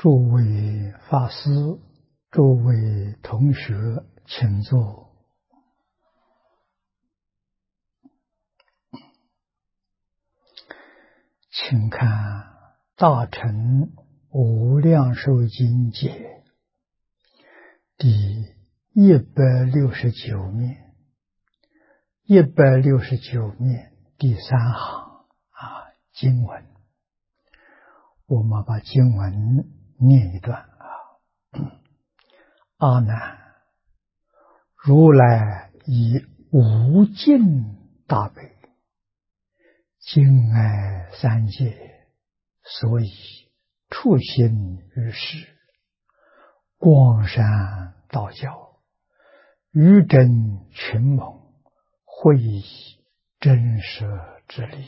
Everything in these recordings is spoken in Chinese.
诸位法师，诸位同学，请坐。请看《大乘无量寿经解》第169面，169面第3行经文。我们把经文念一段阿难，如来以无尽大悲，敬爱三界，所以处心于世，广山道教，于真群蒙，会以真实之力。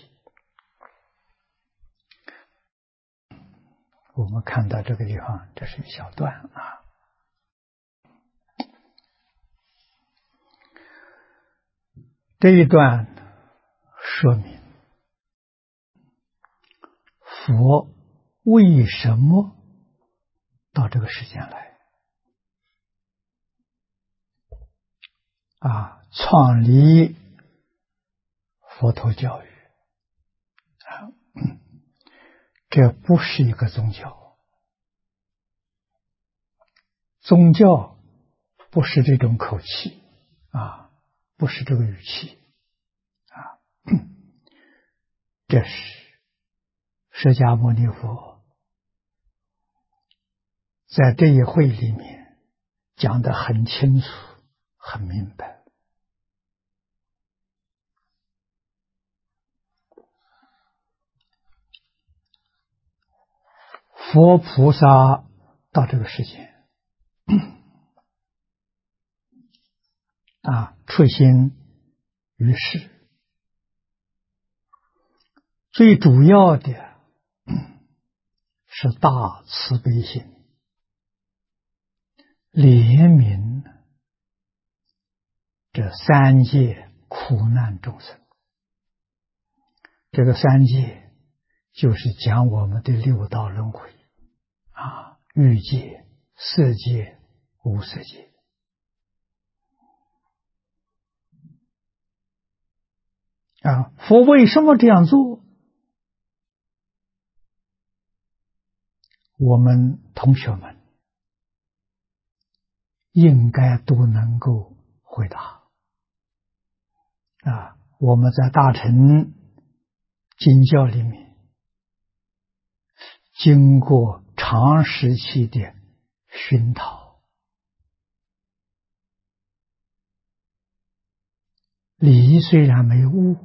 我们看到这个地方，这是一小段这一段说明佛为什么到这个世间来创立佛陀教育这不是一个宗教，宗教不是这种口气不是这个语气这是释迦牟尼佛在这一会里面讲得很清楚很明白。佛菩萨到这个世界处心于世，最主要的是大慈悲心，怜悯这三界苦难众生。这个三界就是讲我们的六道轮回欲界、色界、无色界。佛为什么这样做？我们同学们应该都能够回答我们在大乘经教里面经过长时期的熏陶，理虽然没悟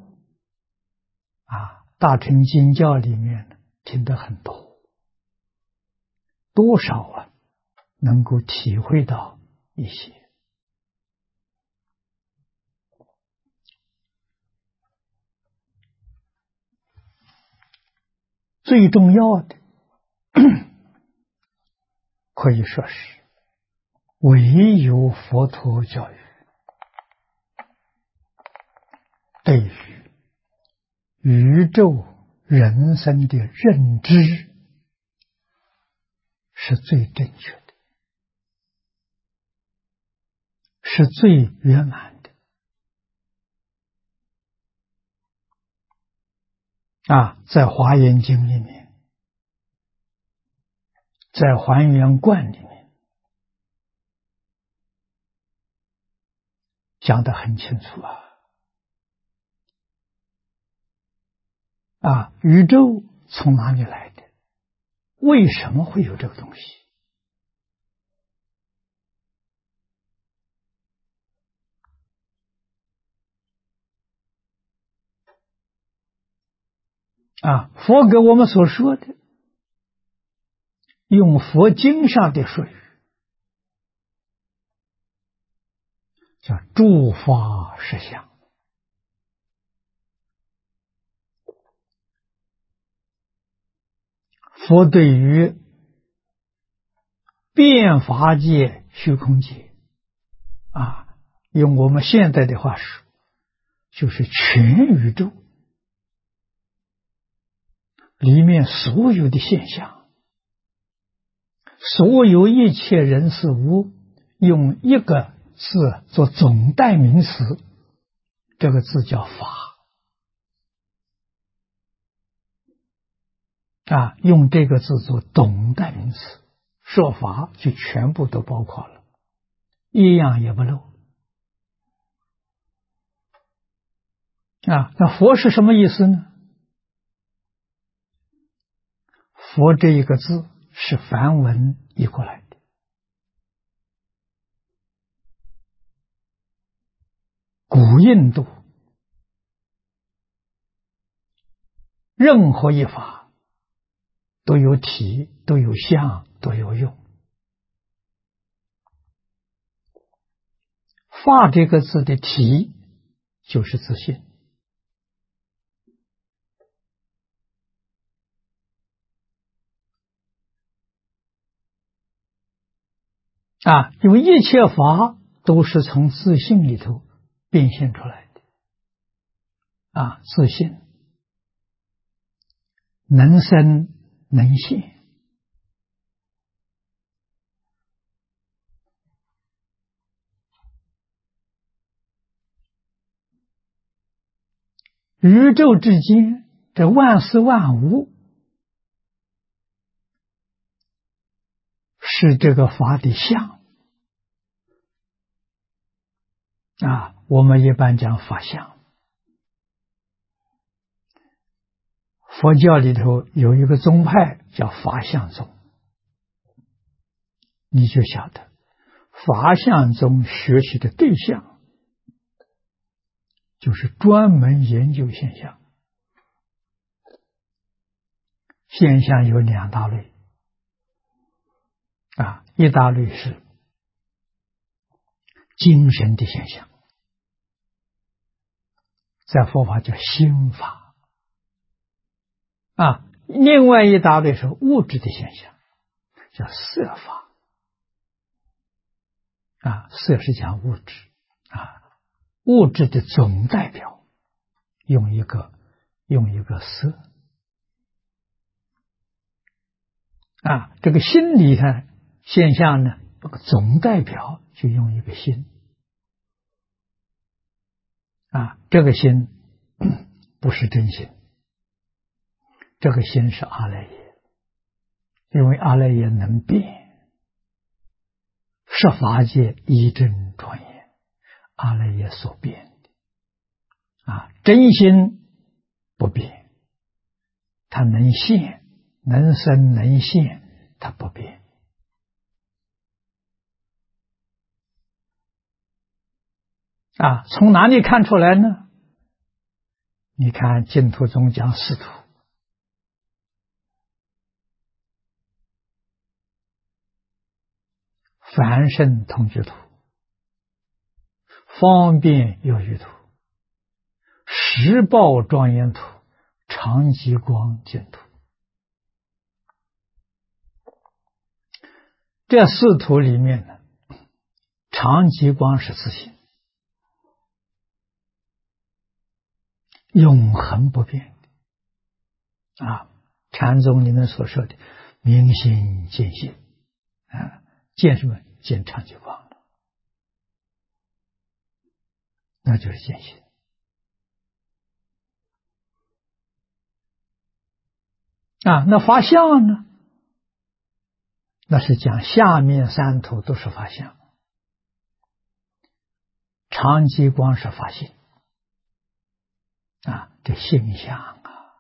大乘经教里面听得很多，多少能够体会到一些。最重要的可以说是唯有佛陀教育对于宇宙人生的认知是最正确的，是最圆满的在华严经里面，在还原观里面讲得很清楚宇宙从哪里来的？为什么会有这个东西？佛给我们所说的，用佛经上的术语叫诸法实相。佛对于变法界、虚空界用我们现在的话说，就是全宇宙里面所有的现象， 所有一切人事物用一个字做总代名词，这个字叫法啊，用这个字做总代名词，说法就全部都包括了，一样也不漏啊。那佛是什么意思呢？佛这一个字是梵文译过来的，古印度任何一法都有体，都有相，都有用。法这个字的体就是自信啊，因为一切法都是从自信里头变现出来的啊，自信能生能现。宇宙之间，这万事万物是这个法的相啊，我们一般讲法相。佛教里头有一个宗派叫法相宗，你就晓得法相宗学习的对象就是专门研究现象。现象有两大类啊，一大类是精神的现象，在佛法叫心法啊，另外一大类是物质的现象，叫色法啊，色是讲物质啊，物质的总代表用一个色啊，这个心理的现象呢，这个总代表就用一个心啊，这个心不是真心，这个心是阿赖耶，因为阿赖耶能变，十法界一真庄严，阿赖耶所变的啊，真心不变，它能现，能生能现，它不变啊。从哪里看出来呢？你看净土宗讲四土，凡圣同居土，方便有余土，实报庄严土，常寂光净土。这四土里面呢，常寂光是自性，永恒不变的啊。禅宗里面所说的明心见性啊，见什么？见常寂光了，那就是见性啊。那法相呢？那是讲下面三土都是法相，常寂光是法性啊，这性相啊，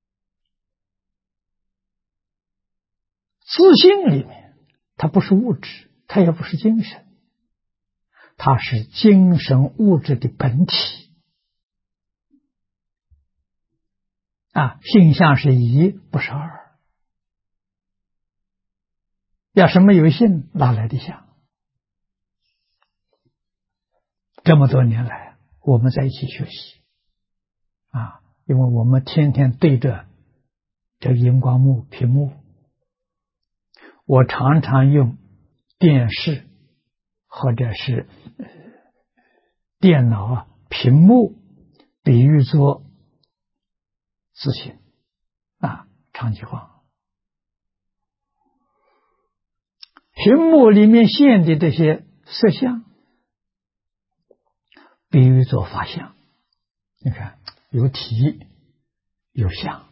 自性里面它不是物质，它也不是精神，它是精神物质的本体啊。性相是一，不是二。要是没有性，哪来的相？这么多年来，我们在一起学习啊，因为我们天天对着这个荧光幕屏幕，我常常用电视或者是电脑屏幕比喻作自性啊，常寂光屏幕里面现的这些色相，比喻作法相。你看，有体有相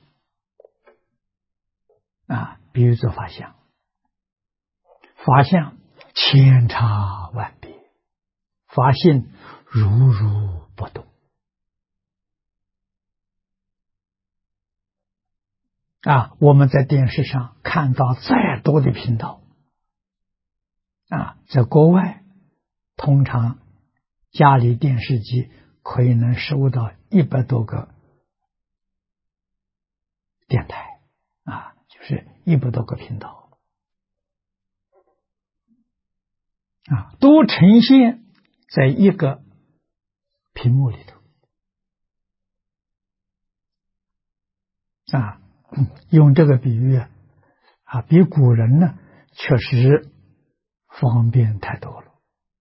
啊，比喻作法相。法相千差万别，法性如如不动啊。我们在电视上看到再多的频道啊，在国外通常家里电视机可以能收到100多个电台啊，就是100多个频道啊，都呈现在一个屏幕里头啊。用这个比喻啊，比古人呢确实方便太多了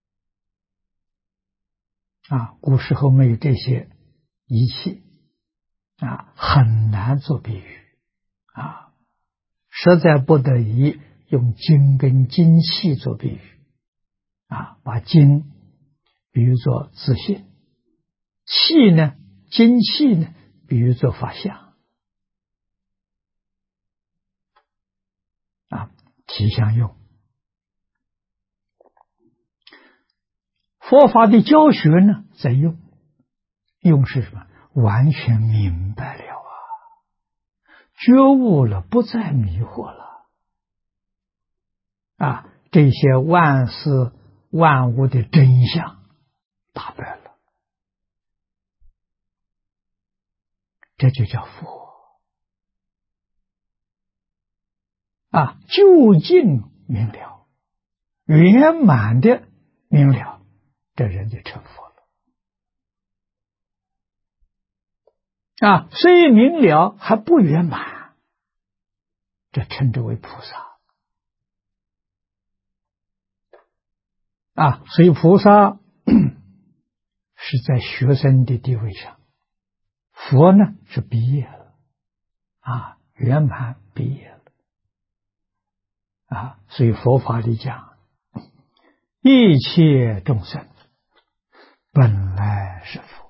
啊。古时候没有这些仪器啊，很难做比喻啊，实在不得已用经跟精气做比喻啊，把精比喻作自信，气呢，精气呢比喻作法相啊，体相用。佛法的教学呢，在用是什么？完全明白了啊，觉悟了，不再迷惑了啊，这些万事万物的真相大白了，这就叫佛啊，究竟明了，圆满的明了，这人就成佛了啊。虽明了还不圆满，这称之为菩萨啊。所以菩萨是在学生的地位上，佛呢是毕业了啊，圆满毕业了啊。所以佛法里讲，一切众生本来是佛，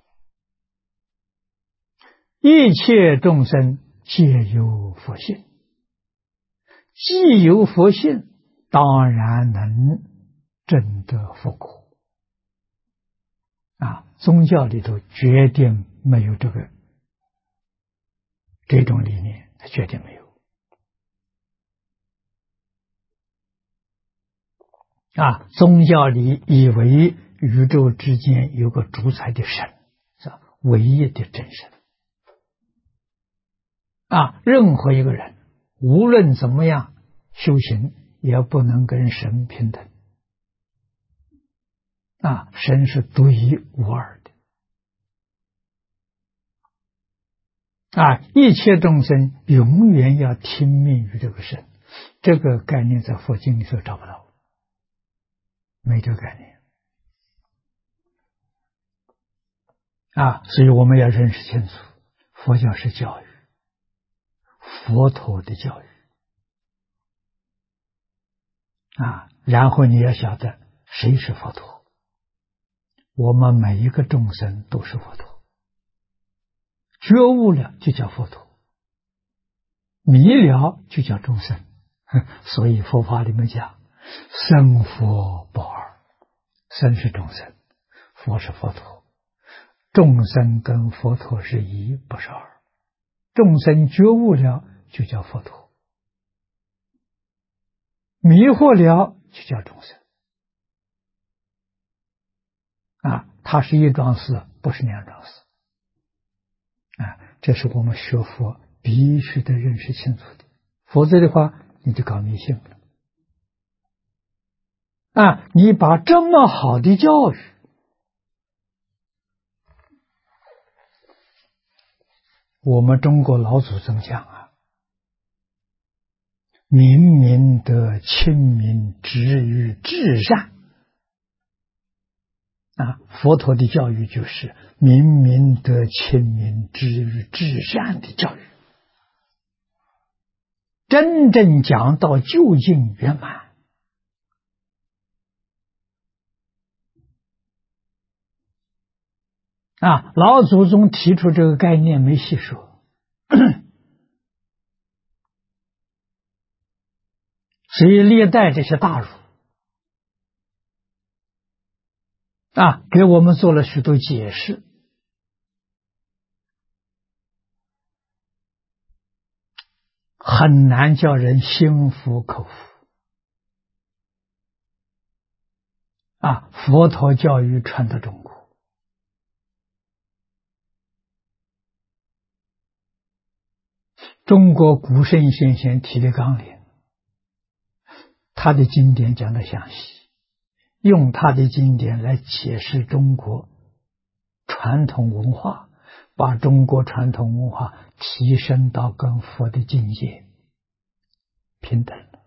一切众生皆有佛性，既有佛性，当然能证得佛果啊。宗教里头绝对没有这种理念，绝对没有啊。宗教里以为宇宙之间有个主宰的神，是吧？唯一的真神啊。任何一个人无论怎么样修行，也不能跟神平等啊。神是独一无二的啊，一切众生永远要听命于这个神，这个概念在佛经里头找不到，没这个概念啊。所以我们要认识清楚，佛教是教育，佛陀的教育啊。然后你要晓得谁是佛陀，我们每一个众生都是佛陀，觉悟了就叫佛陀，迷了就叫众生。所以佛法里面讲生佛不二，生是众生，佛是佛陀，众生跟佛陀是一，不是二。众生觉悟了就叫佛陀，迷惑了就叫众生啊。它是一桩事，不是两桩事啊。这是我们学佛必须得认识清楚的，否则的话你就搞迷信了啊。你把这么好的教育，我们中国老祖宗讲啊，明明德亲民止于至善啊。佛陀的教育就是明明德亲民止于至善的教育，真正讲到究竟圆满老祖宗提出这个概念没细说，所以历代这些大儒给我们做了许多解释，很难叫人心服口服。佛陀教育传到中国，中国古圣先贤提的纲领，他的经典讲得详细，用他的经典来解释中国传统文化，把中国传统文化提升到跟佛的境界平等了。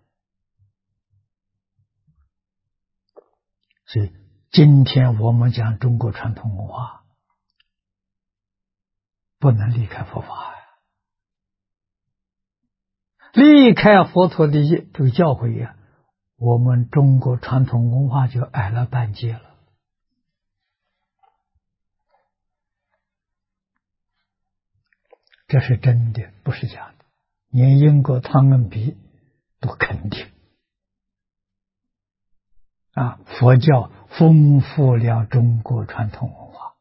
所以今天我们讲中国传统文化，不能离开佛法，离开佛陀的这个教诲我们中国传统文化就矮了半截了。这是真的，不是假的，连英国汤恩比都肯定。佛教丰富了中国传统文化。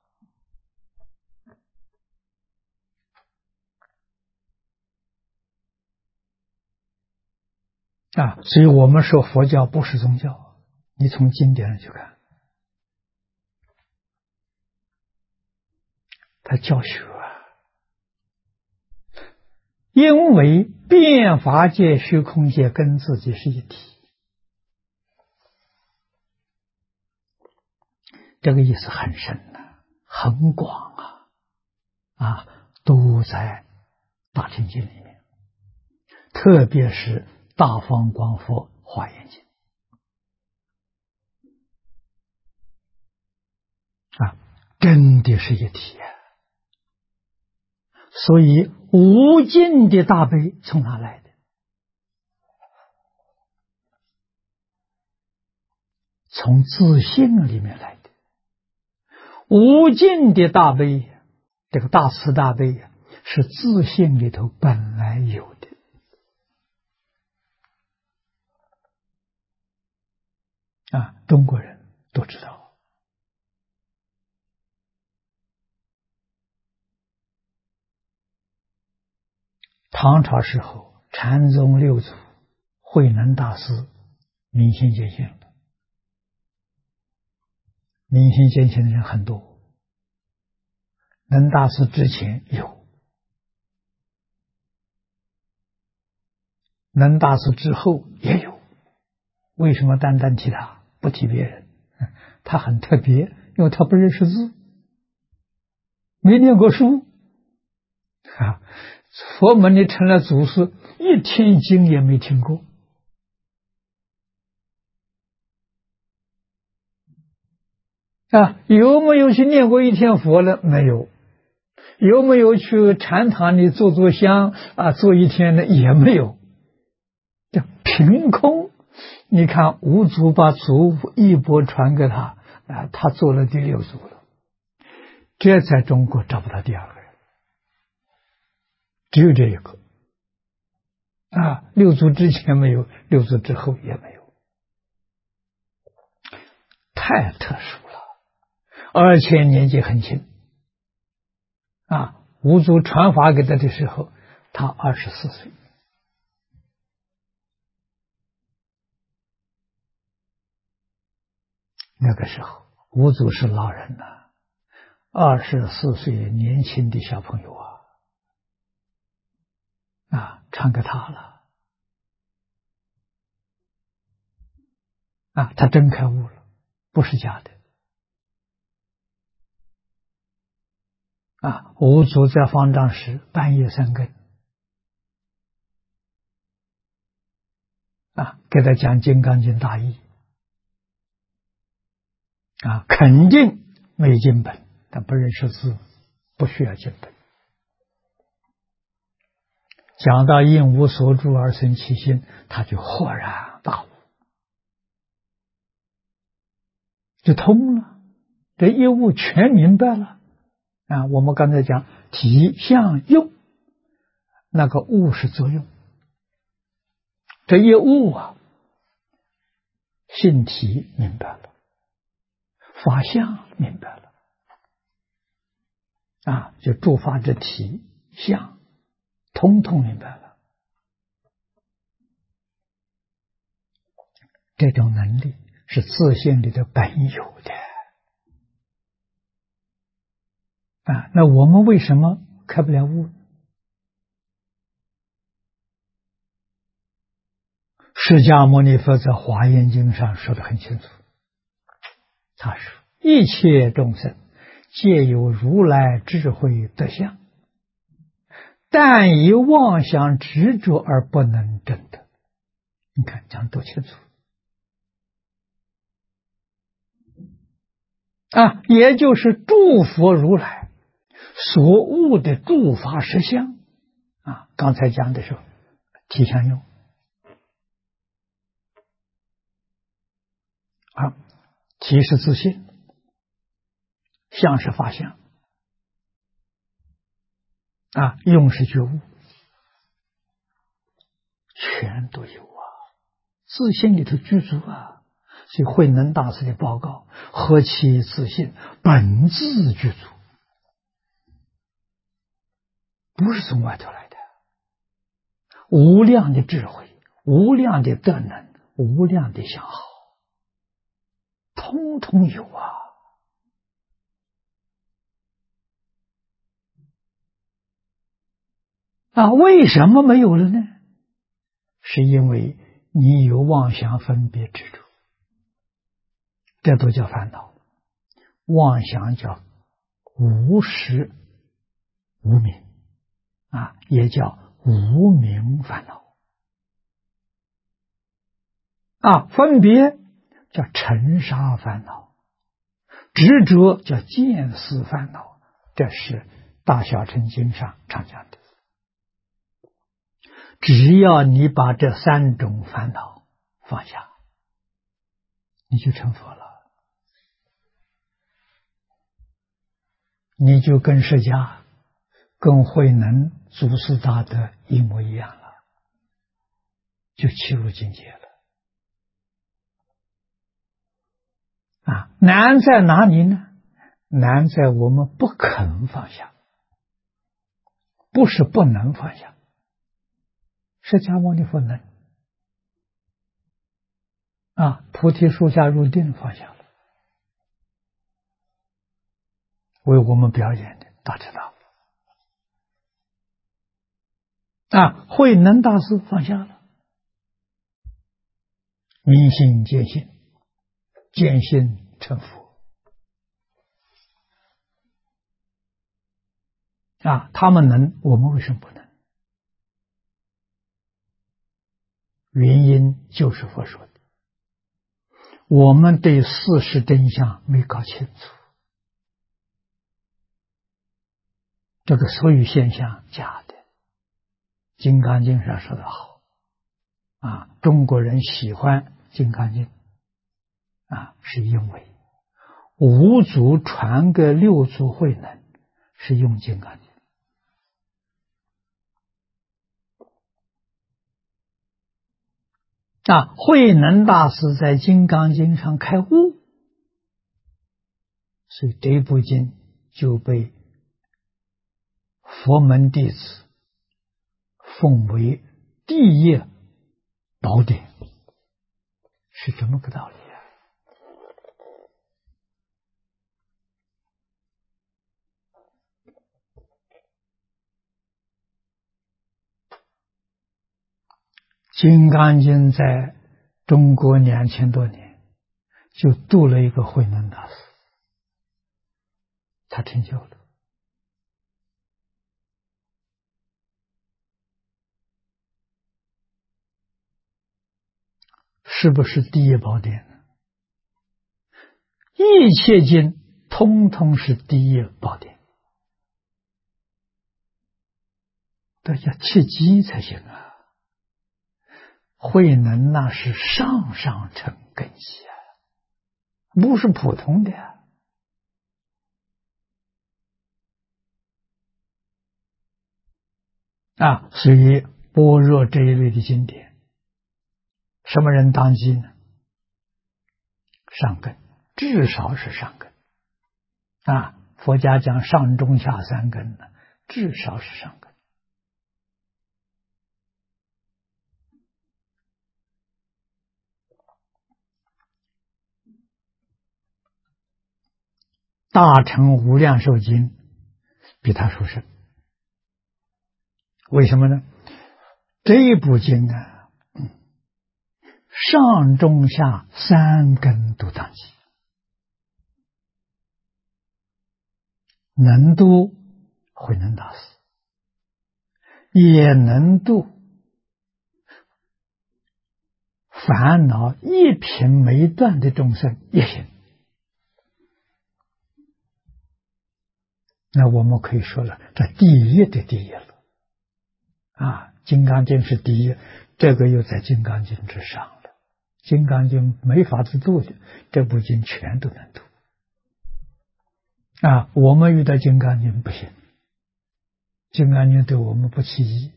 所以我们说佛教不是宗教，你从经典上去看，它教学因为变法界、虚空界跟自己是一体，这个意思很深很广都在大乘经里面，特别是大方广佛华严经真的是一体所以无尽的大悲从哪来的？从自性里面来的。无尽的大悲，这个大慈大悲是自性里头本来有的。中国人都知道。唐朝时候，禅宗六祖慧能大师明心见性了。明心见性的人很多，能大师之前有，能大师之后也有。为什么单单提他，不提别人？他很特别，因为他不认识字，没念过书佛门里成了祖师，一天经也没听过。有没有去念过一天佛呢？没有。有没有去禅堂里做香做一天呢？也没有。这凭空，你看五祖把祖衣钵传给他他做了第六祖了。这在中国找不到第二个人，只有这一个六祖之前没有，六祖之后也没有，太特殊了。而且年纪很轻五祖传法给他的时候，他24岁。那个时候五祖是老人24岁年轻的小朋友传给他了他真开悟了，不是假的五祖在方丈时半夜三更给他讲《金刚经》大义肯定没经本，但不认识字，不需要经本。讲到应无所住而生其心，他就豁然大悟，就通了，这一悟全明白了啊，我们刚才讲体相用，那个悟是作用，这一悟啊，性体明白了，法相明白了，啊，就诸法之体相，通通明白了。这种能力是自性里的本有的。啊，那我们为什么开不了悟？释迦牟尼佛在《华严经》上说得很清楚，他说：“一切众生皆有如来智慧德相，但以妄想执着而不能证得。”你看讲多清楚啊！也就是诸佛如来所悟的诸法实相啊，刚才讲的是体相用啊，体是自性，相是法相啊，用是觉悟，全都有啊，自性里头具足啊。所以慧能大师的报告，何其自性，本自具足，不是从外头来的。无量的智慧，无量的德能，无量的相好，通通有啊。啊，为什么没有了呢？是因为你有妄想分别执着，这都叫烦恼。妄想叫无实无明啊，也叫无明烦恼啊。分别叫尘沙烦恼，执着叫见思烦恼。这是大小乘经上常讲的。只要你把这三种烦恼放下，你就成佛了，你就跟释迦、跟慧能、祖师大德一模一样了，就起入境界了。啊，难在哪里呢？难在我们不肯放下，不是不能放下。释迦牟尼佛能啊，菩提树下入定放下了，为我们表演的大彻大悟啊。慧能大师放下了，明心见性，见性成佛啊。他们能，我们为什么不能？原因就是佛说的，我们对事实真相没搞清楚，这个所有现象假的。金刚经上说得好啊，中国人喜欢金刚经啊，是因为五祖传给六祖慧能是用金刚经啊，慧能大师在金刚经上开悟，所以这部经就被佛门弟子奉为第一宝典，是这么个道理啊。金刚经在中国2000多年就度了一个慧能大师，他成就了。是不是第一宝典呢？一切经通通是第一宝典，都要切机才行啊。慧能那是上上乘根基啊，不是普通的啊。 所以般若这一类的经典，什么人当机呢？上根，至少是上根。佛家讲上中下三根呢，至少是上根。大乘无量寿经比他殊胜，为什么呢？这一部经呢，上中下三根都当机，能度慧能大师，也能度烦恼一品没断的众生也行。那我们可以说了，这第一的第一了。金刚经是第一，这个又在金刚经之上了。金刚经没法子度的，这部经全都能度。我们遇到金刚经不行，金刚经对我们不起疑。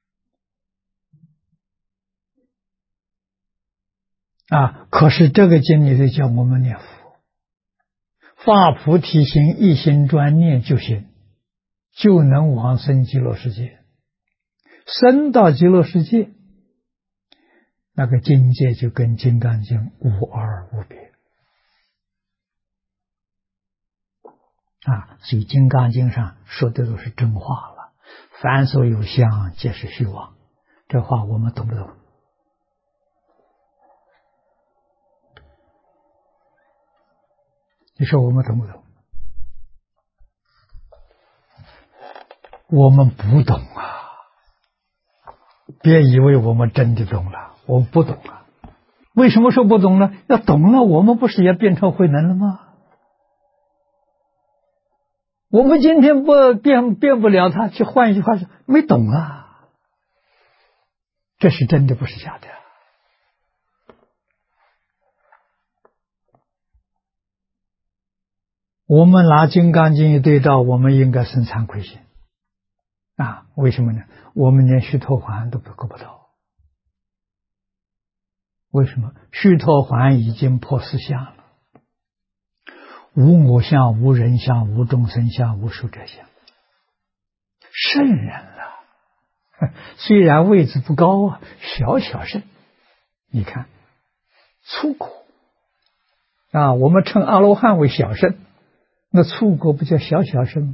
可是这个经里头叫我们念佛，发菩提心，一心专念就行，就能往生极乐世界。生到极乐世界，那个境界就跟金刚经无二无别。所以金刚经上说的都是真话了，凡所有相，皆是虚妄。这话我们懂不懂？你说我们懂不懂？我们不懂别以为我们真的懂了，我们不懂为什么说不懂呢？要懂了，我们不是也变成慧能了吗？我们今天不变不了他，去换一句话说，没懂这是真的，不是假的。我们拿《金刚经》一对照，我们应该生惭愧心为什么呢？我们连须陀洹都够不到。为什么？须陀洹已经破四相了，无我相，无人相，无众生相，无寿者相，圣人了。虽然位置不高小小圣。你看粗果我们称阿罗汉为小圣，那粗果不叫小小圣吗？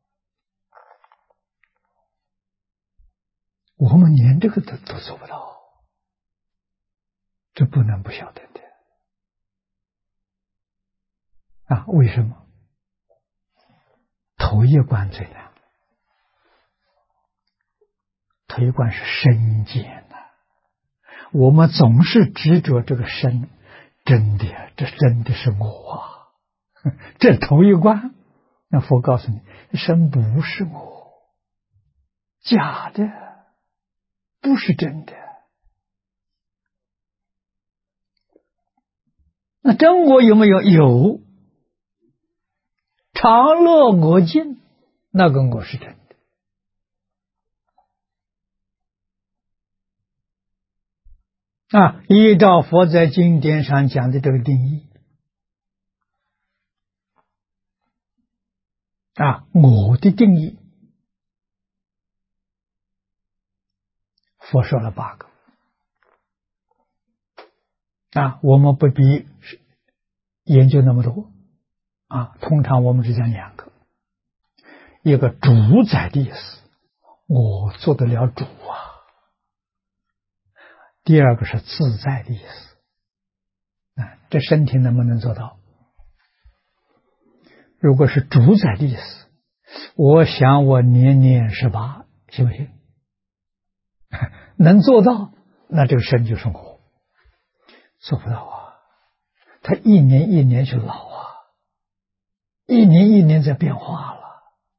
我们连这个都做不到，这不能不晓得的为什么？头一关最难，头一关是身见我们总是执着这个身，真的这真的是我这头一关。那佛告诉你，身不是我，假的，不是真的。那真我有没有？有。常乐我净，那个我是真的。依照佛在经典上讲的这个定义我的定义，佛说了8个我们不必研究那么多通常我们只讲2个，一个主宰的意思，我做得了主第二个是自在的意思这身体能不能做到？如果是主宰的意思，我想我年年18，行不行？能做到，那这个身就是我。做不到他一年一年去老一年一年在变化了。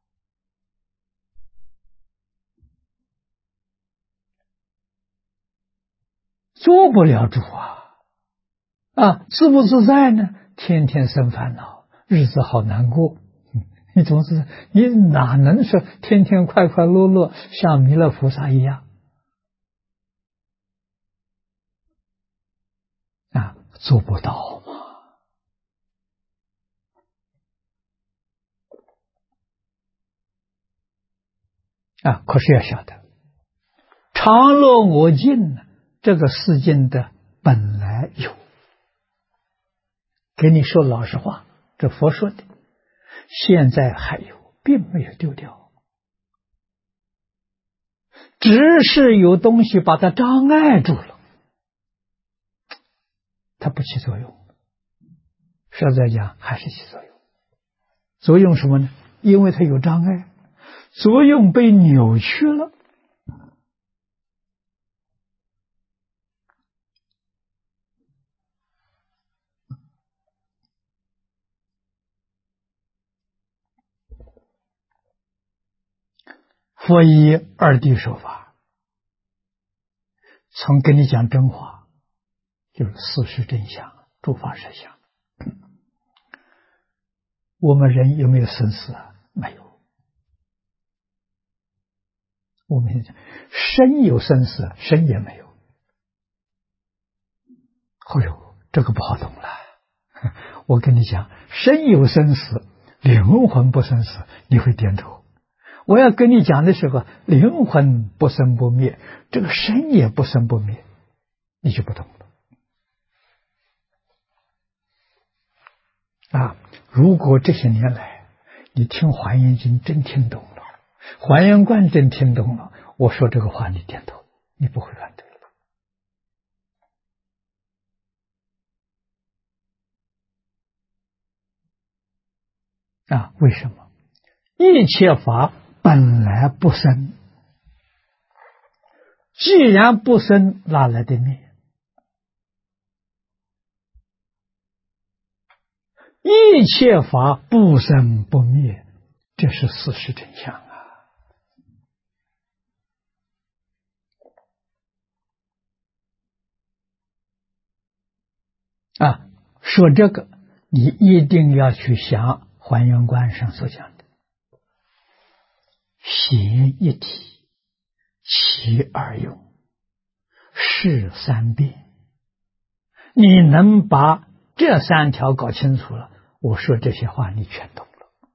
做不了主自不自在呢？天天生烦恼，日子好难过你总是你哪能说天天快快乐乐像弥勒菩萨一样啊？做不到嘛！啊，可是要晓得，常乐我净呢，这个世间的本来有。给你说老实话，这佛说的，现在还有，并没有丢掉，只是有东西把它障碍住了，它不起作用。实在讲，还是起作用。作用什么呢？因为它有障碍，作用被扭曲了。佛以二谛说法，从跟你讲真话，就是事实真相，诸法实相。我们人有没有生死啊？没有。我们生有生死，生也没有。哎呦，这个不好懂了。我跟你讲，生有生死，灵魂不生死，你会点头。我要跟你讲的时候，灵魂不生不灭，这个身也不生不灭，你就不懂了。啊，如果这些年来你听华严经真听懂了，华严观真听懂了，我说这个话你点头，你不会反对了。啊，为什么？一切法本来不生，既然不生，哪来的灭？一切法不生不灭，这是事实真相啊！啊，说这个，你一定要去想还原观上所讲的邪一体，其二用，事三变。你能把这三条搞清楚了，我说这些话你全懂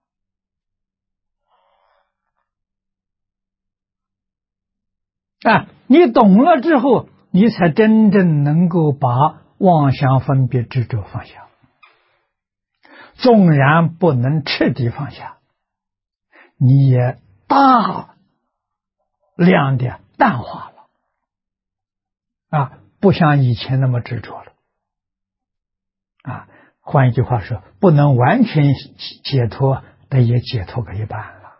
了。啊，你懂了之后，你才真正能够把妄想分别执着放下。纵然不能彻底放下，你也大量的淡化了。啊，不像以前那么执着了。啊，换一句话说，不能完全解脱，但也解脱个一半了。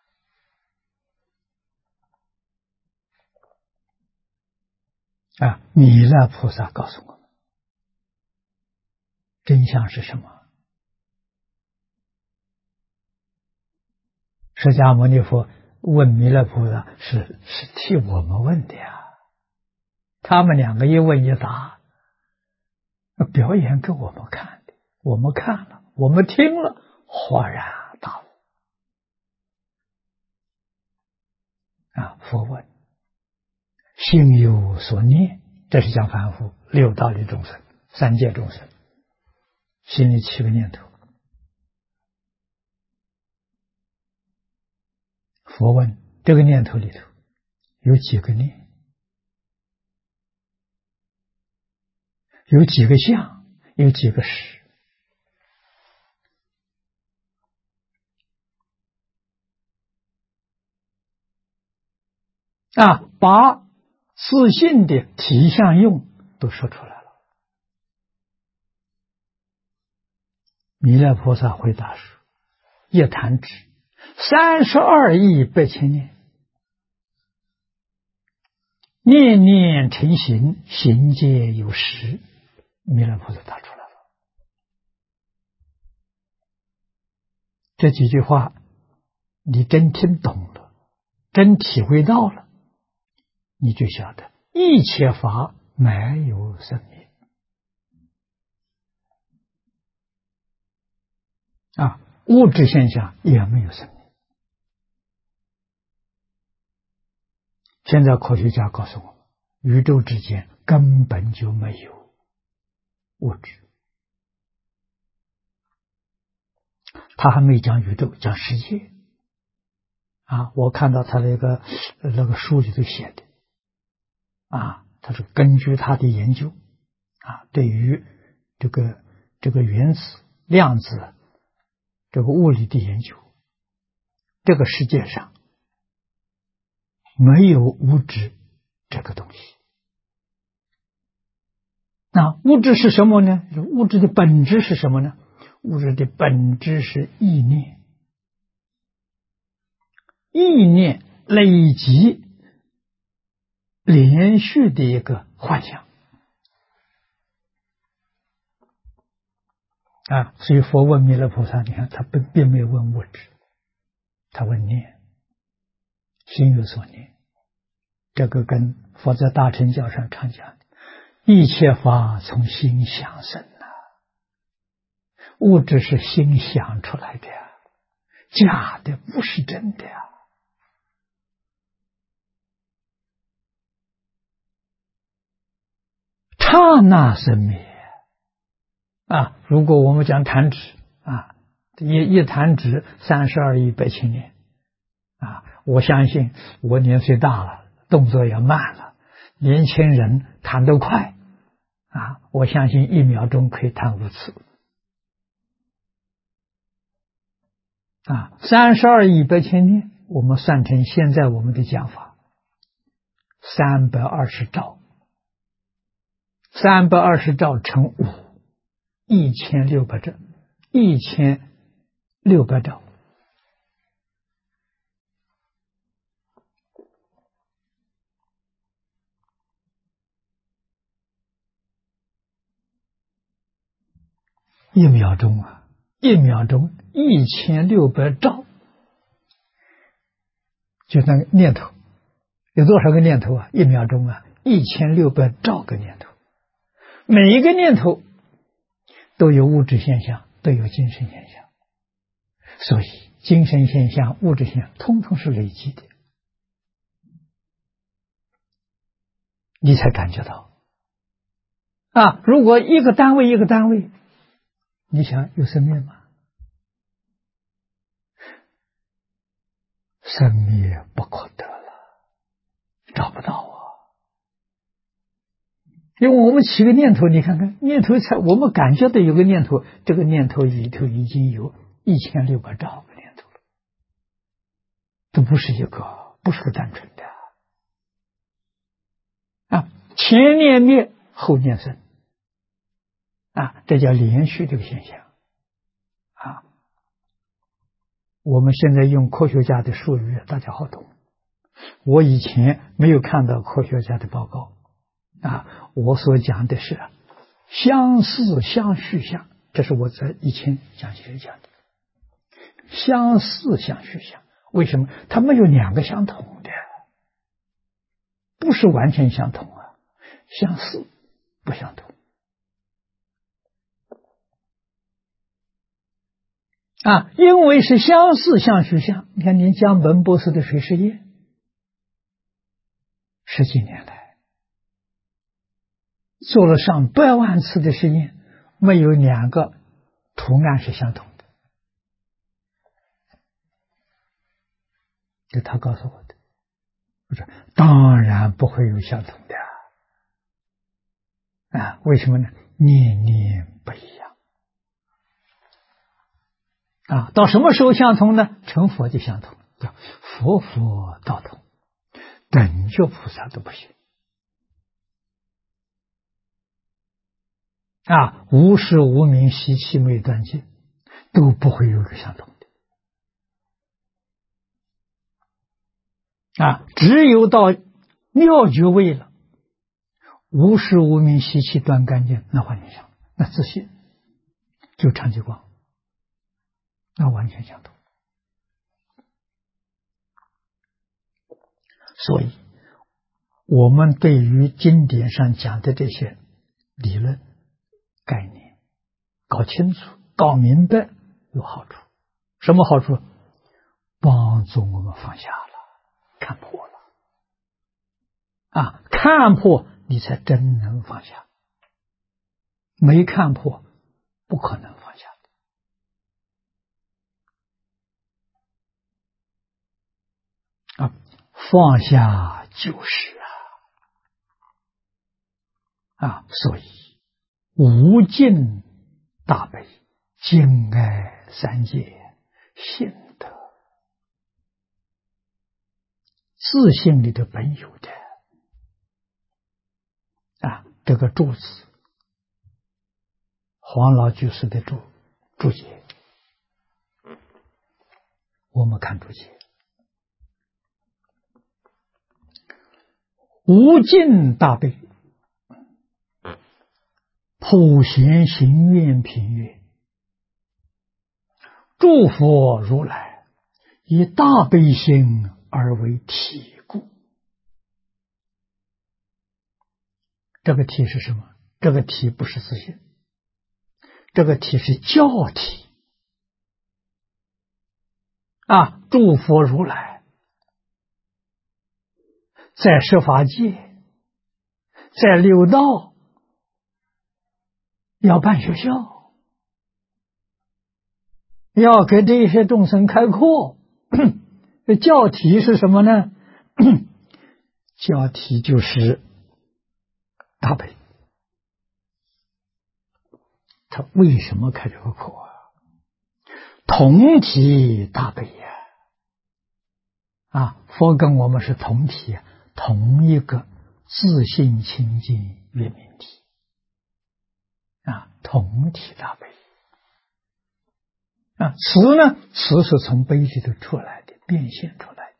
啊，弥勒菩萨告诉我们，真相是什么？释迦牟尼佛问弥勒菩萨，是替我们问的呀。他们两个一问一答，表演给我们看的，我们看了，我们听了，恍然大悟。啊，佛问：心有所念，这是讲凡夫六道的众生、三界众生，心里起个念头。佛问：这个念头里头有几个念？有几个相？有几个识？啊，把自信的体相用都说出来了。弥勒菩萨回答说：一弹指32亿8千年，念念成形，形皆有实。弥勒菩萨答出来了。这几句话你真听懂了，真体会到了，你就晓得一切法没有生灭。啊， 物质现象也没有生命。现在科学家告诉我们，宇宙之间根本就没有物质。他还没讲宇宙，讲世界。我看到他那个书里头写的，他是根据他的研究，对于这个原子、量子这个物理的研究，这个世界上没有物质这个东西。那物质是什么呢？物质的本质是什么呢？物质的本质是意念，意念累积连续的一个幻想所以佛问弥勒菩萨，你看他并没有问物质，他问念，心有所念。这个跟佛在大乘教上常讲的，一切法从心想生物质是心想出来的假的，不是真的刹那生灭如果我们讲弹指一弹指32亿100千年我相信我年岁大了，动作也慢了，年轻人弹得快我相信1秒钟可以弹5次32亿100千年，我们算成现在我们的讲法320兆，320兆乘5，1600兆，1600兆。1秒钟1秒钟1600兆，就那个念头，有多少个念头1秒钟1600兆个念头，每一个念头都有物质现象，都有精神现象，所以精神现象、物质现象通通是累积的，你才感觉到如果一个单位一个单位，你想有生灭吗？生灭不可得了，找不到因为我们起个念头，你看看念头我们感觉到有个念头，这个念头里头已经有1600兆个念头了，这不是个单纯的前念灭后念生这叫连续这个现象我们现在用科学家的术语大家好懂，我以前没有看到科学家的报告我所讲的是相似相续相，这是我在以前讲解里讲的，相似相续相。为什么？它没有两个相同的，不是完全相同相似不相同因为是相似相续相。你看您江本博士的水实验10几年来做了上百万次的实验，没有两个图案是相同的，这他告诉我的。我说当然不会有相同的为什么呢？念念不一样到什么时候相同呢？成佛就相同，叫佛佛道同，等觉菩萨都不行无始无明习气没断尽，都不会有个相同的只有到妙觉位了，无始无明习气断干净，那完全相同，那自信就常寂光，那完全相同。所以我们对于经典上讲的这些理论概念搞清楚搞明白有好处什么好处？帮助我们放下了，看破了。看破你才真能放下，没看破不可能放下的。放下就是所以无尽大悲，敬爱三界，性德，自性里的本有的这个注字，黄老居士的注解，我们看注解，无尽大悲，普贤行愿品曰：诸佛如来以大悲心而为体故。这个体是什么？这个体不是自性，这个体是教体诸佛如来在十法界，在六道要办学校，要给这些众生开阔。教体是什么呢？教体就是大悲。他为什么开这个口同体大悲佛跟我们是同体，同一个自性清净圆明体同体大悲慈呢？慈是从悲里头出来的，变现出来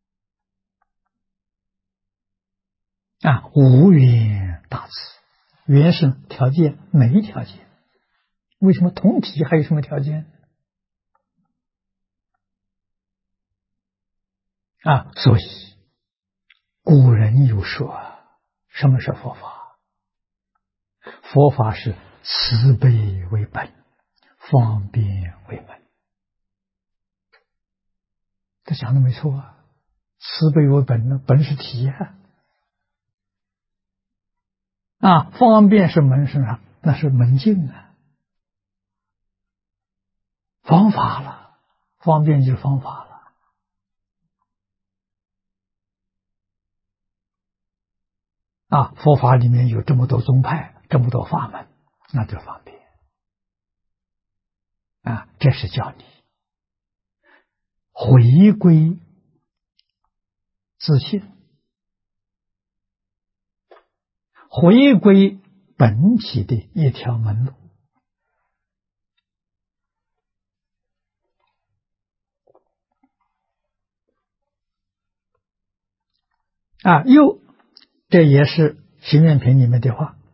的无缘大慈。缘是条件，没条件。为什么同体还有什么条件所以古人有说什么是佛法？佛法是慈悲为本，方便为门。他讲的没错慈悲为本呢，本是体方便是门，是啥？那是门径方法了，方便就是方法了佛法里面有这么多宗派，这么多法门，那就方便这是叫你回归自性，回归本体的一条门路这也是行愿品里面的话，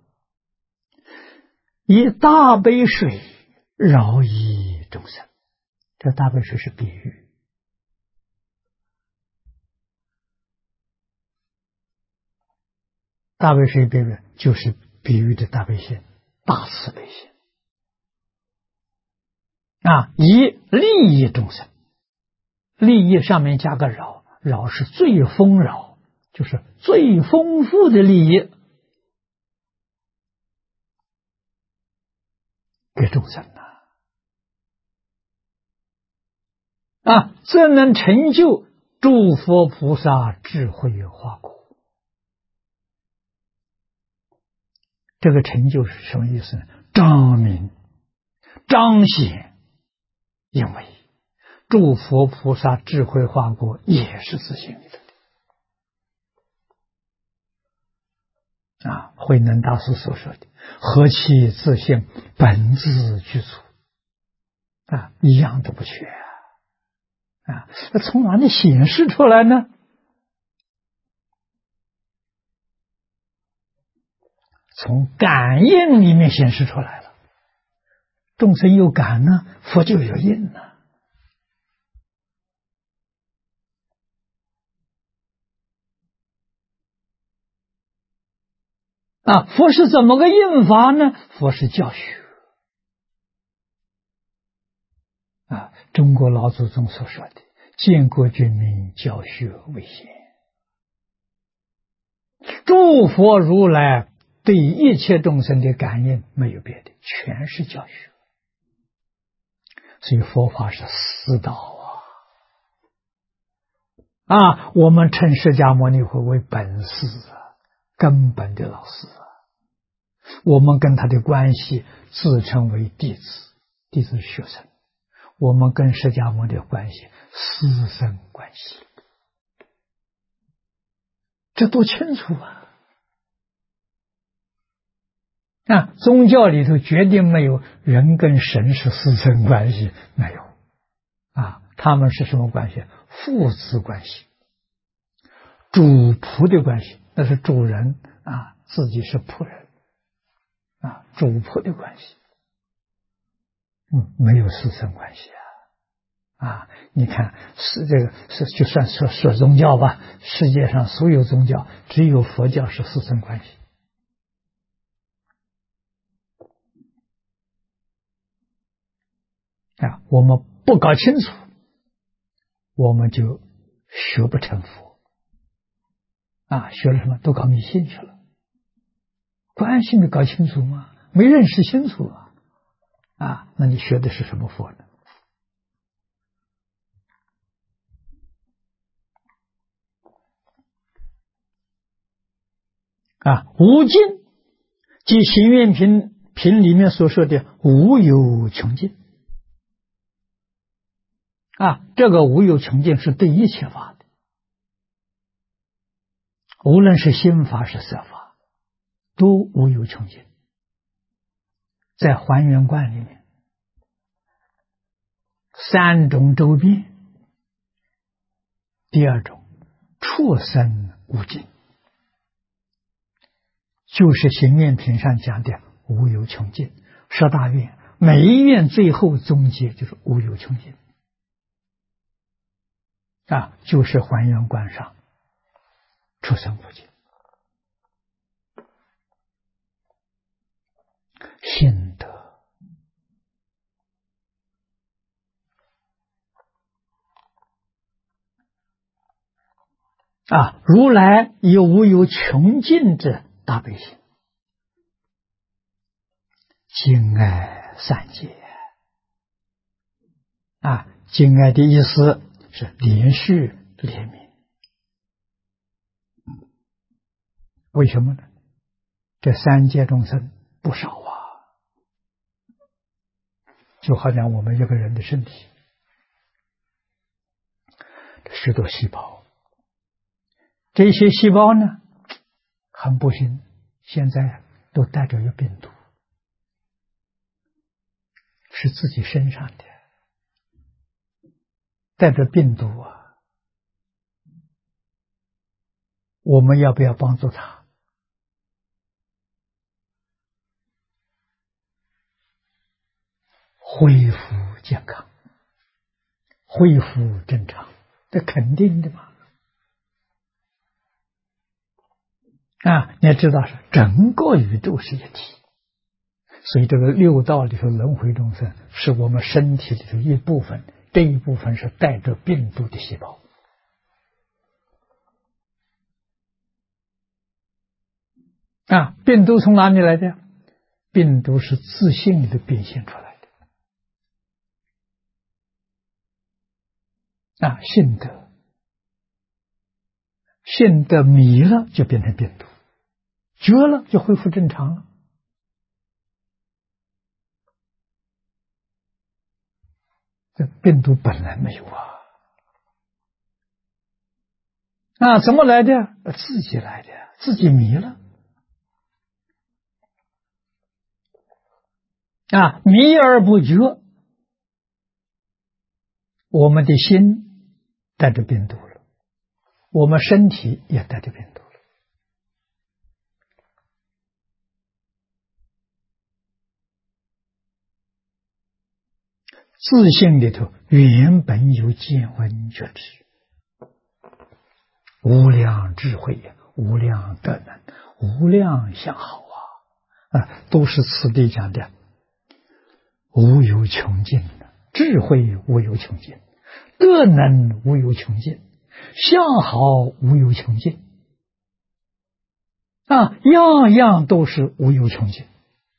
以大悲水饶益众生。这大悲水是比喻，大悲水比喻就是比喻的大悲心，大慈悲心以利益众生。利益上面加个饶，饶是最丰饶，就是最丰富的利益给众生这能成就诸佛菩萨智慧化果。这个成就是什么意思呢？彰明彰显，因为诸佛菩萨智慧化果也是自性里的慧能大师所说的何其自性本自具足一样都不缺那从哪里显示出来呢？从感应里面显示出来了。众生有感呢，佛就有应佛是怎么个应法呢？佛是教学中国老祖宗所说的建国军民，教学为先。诸佛如来对一切众生的感应没有别的，全是教学。所以佛法是师道我们称释迦牟尼佛为本师根本的老师我们跟他的关系自称为弟子，弟子是学生，我们跟释迦牟尼的关系师生关系，这多清楚宗教里头绝对没有人跟神是师生关系，没有他们是什么关系？父子关系，主仆的关系，那是主人自己是仆人主仆的关系，没有师生关系你看是这个是就算说宗教吧，世界上所有宗教只有佛教是师生关系我们不搞清楚，我们就学不成佛学了什么都搞迷信去了，关系没搞清楚吗？没认识清楚那你学的是什么佛呢？无尽即行愿品里面所说的无有穷尽这个无有穷尽是对一切法的，无论是心法是色法都无有穷尽。在还原观里面三种周遍，第二种畜生无尽，就是行愿品上讲的无有穷尽。十大愿每一愿最后终结就是无有穷尽就是还原观上畜生无尽。信德如来以无有穷尽之大悲心，敬爱三界敬爱的意思是连续怜悯。为什么呢？这三界众生不少就好像我们一个人的身体许多细胞，这些细胞呢很不幸现在都带着有病毒，是自己身上的带着病毒我们要不要帮助他？恢复健康，恢复正常，这肯定的嘛你要知道是整个宇宙是一体，所以这个六道里头轮回众生是我们身体里头一部分，这一部分是带着病毒的细胞病毒从哪里来的？病毒是自信里头变现出来的信德迷了就变成病毒，觉了就恢复正常了这病毒本来没有怎么来的？自己来的，自己迷了迷而不觉，我们的心带着病毒了，我们身体也带着病毒了自性里头原本有见闻觉知，无量智慧，无量德能，无量相好都是此地讲的无有穷尽， 智慧无有穷尽，德能无有穷尽，相好无有穷尽，样样都是无有穷尽。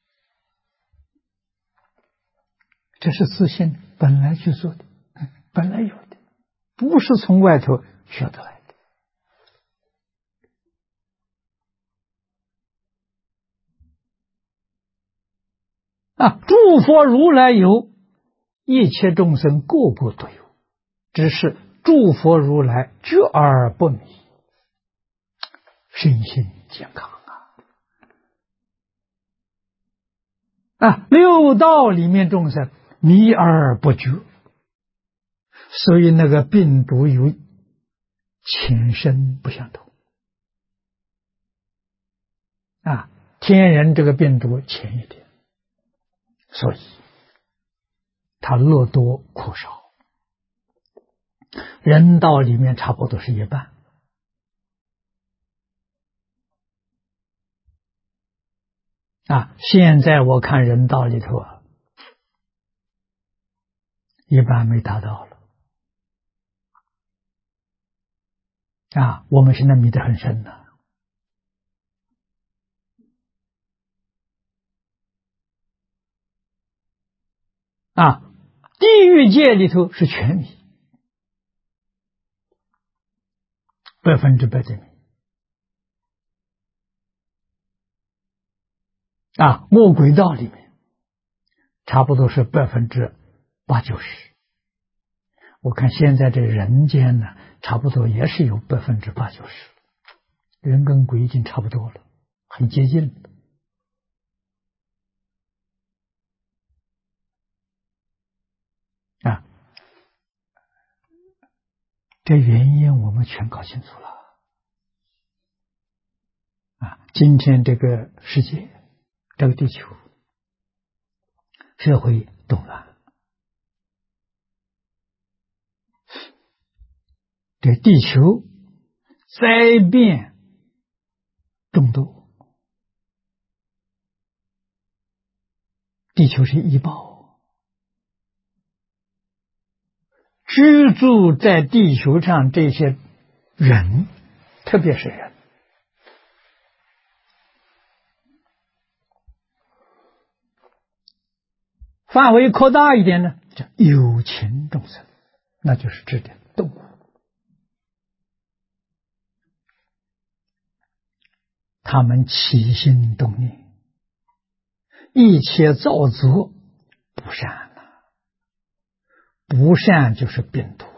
这是自信本来去做的，本来有的，不是从外头学得来的。诸佛如来有，一切众生个个都有，只是诸佛如来觉而不迷，身心健康六道里面众生迷而不觉，所以那个病毒有浅深不相同天人这个病毒浅一点，所以它乐多苦少，人道里面差不多是一半现在我看人道里头一般没达到了我们现在迷得很深了地狱界里头是全迷100%的迷恶鬼道里面差不多是80%-90%。我看现在这人间呢，差不多也是有80%-90%，人跟鬼已经差不多了，很接近了这原因我们全搞清楚了今天这个世界，这个地球社会动乱，这地球灾变众多，地球是医报，居住在地球上这些人，特别是人范围扩大一点呢，叫有情众生，那就是指的动物。他们起心动念，一切造作不善不善就是病毒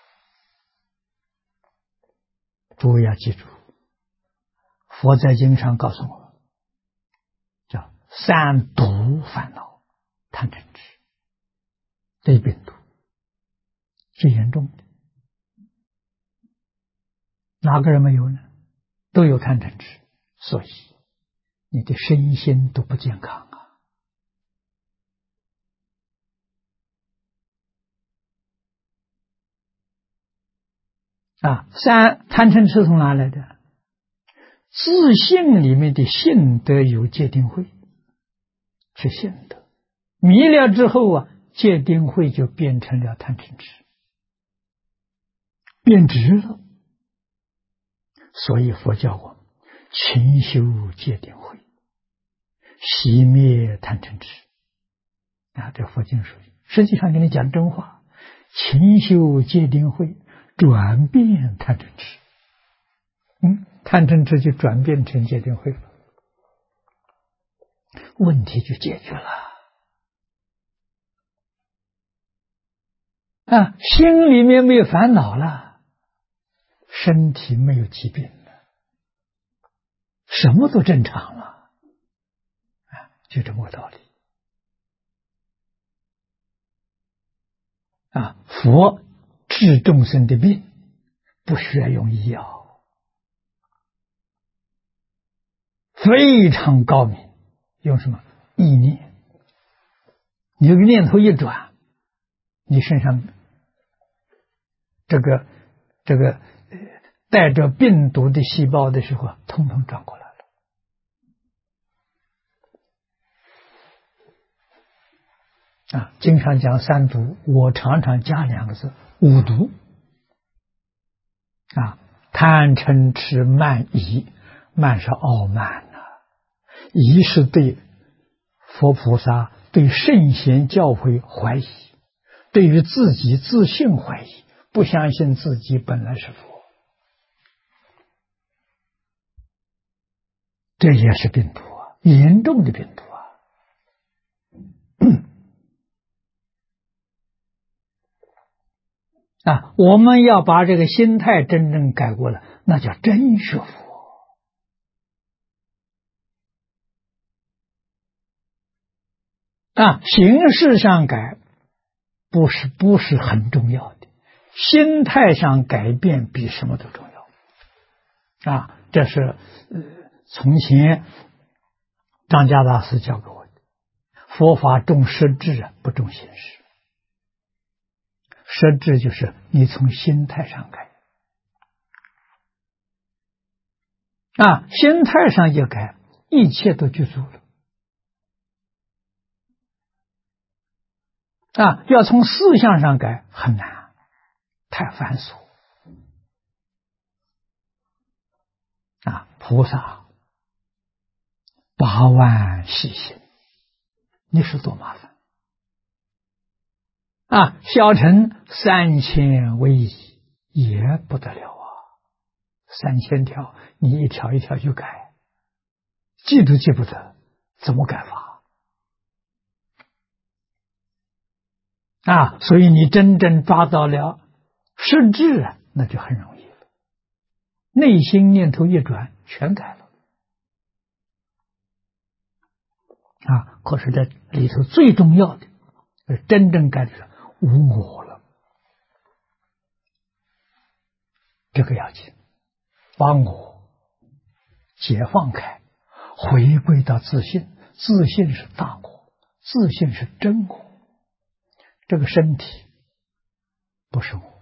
诸位要记住，佛在经上告诉我，叫三毒烦恼，贪嗔痴，这病毒最严重的，哪个人没有呢？都有贪嗔痴，所以你的身心都不健康三贪嗔痴从哪来的？自性里面的性德有戒定慧，是性德，迷了之后戒定慧就变成了贪嗔痴，变质了。所以佛教我们勤修戒定慧，熄灭贪嗔痴这佛经说实际上跟你讲真话，勤修戒定慧，转变贪嗔痴，贪嗔痴就转变成戒定慧了，问题就解决了心里面没有烦恼了，身体没有疾病了，什么都正常了就这么个道理佛治众生的病不需要用医药，非常高明，用什么？意念。你这个念头一转，你身上这个带着病毒的细胞的时候统统转过来了经常讲三毒，我常常加2个字：五毒。贪嗔痴慢疑，慢是傲慢疑是对佛菩萨、对圣贤教诲怀疑，对于自己自信怀疑，不相信自己本来是佛，这也是病毒严重的病毒我们要把这个心态真正改过来，那叫真学佛形式上改不是很重要的，心态上改变比什么都重要这是从前张家大师教给我的，佛法重实质不重形式。实质就是你从心态上改心态上一改，一切都具足了要从思想上改很难，太繁琐菩萨8万细心，你说多麻烦小乘3000为宜也不得了3000条你一条一条去改，记都记不得，怎么改法所以你真正抓到了实质那就很容易了，内心念头一转全改了可是这里头最重要的真正改的是无我了，这个要紧，把我解放开，回归到自信，自信是大我，自信是真我，这个身体不是我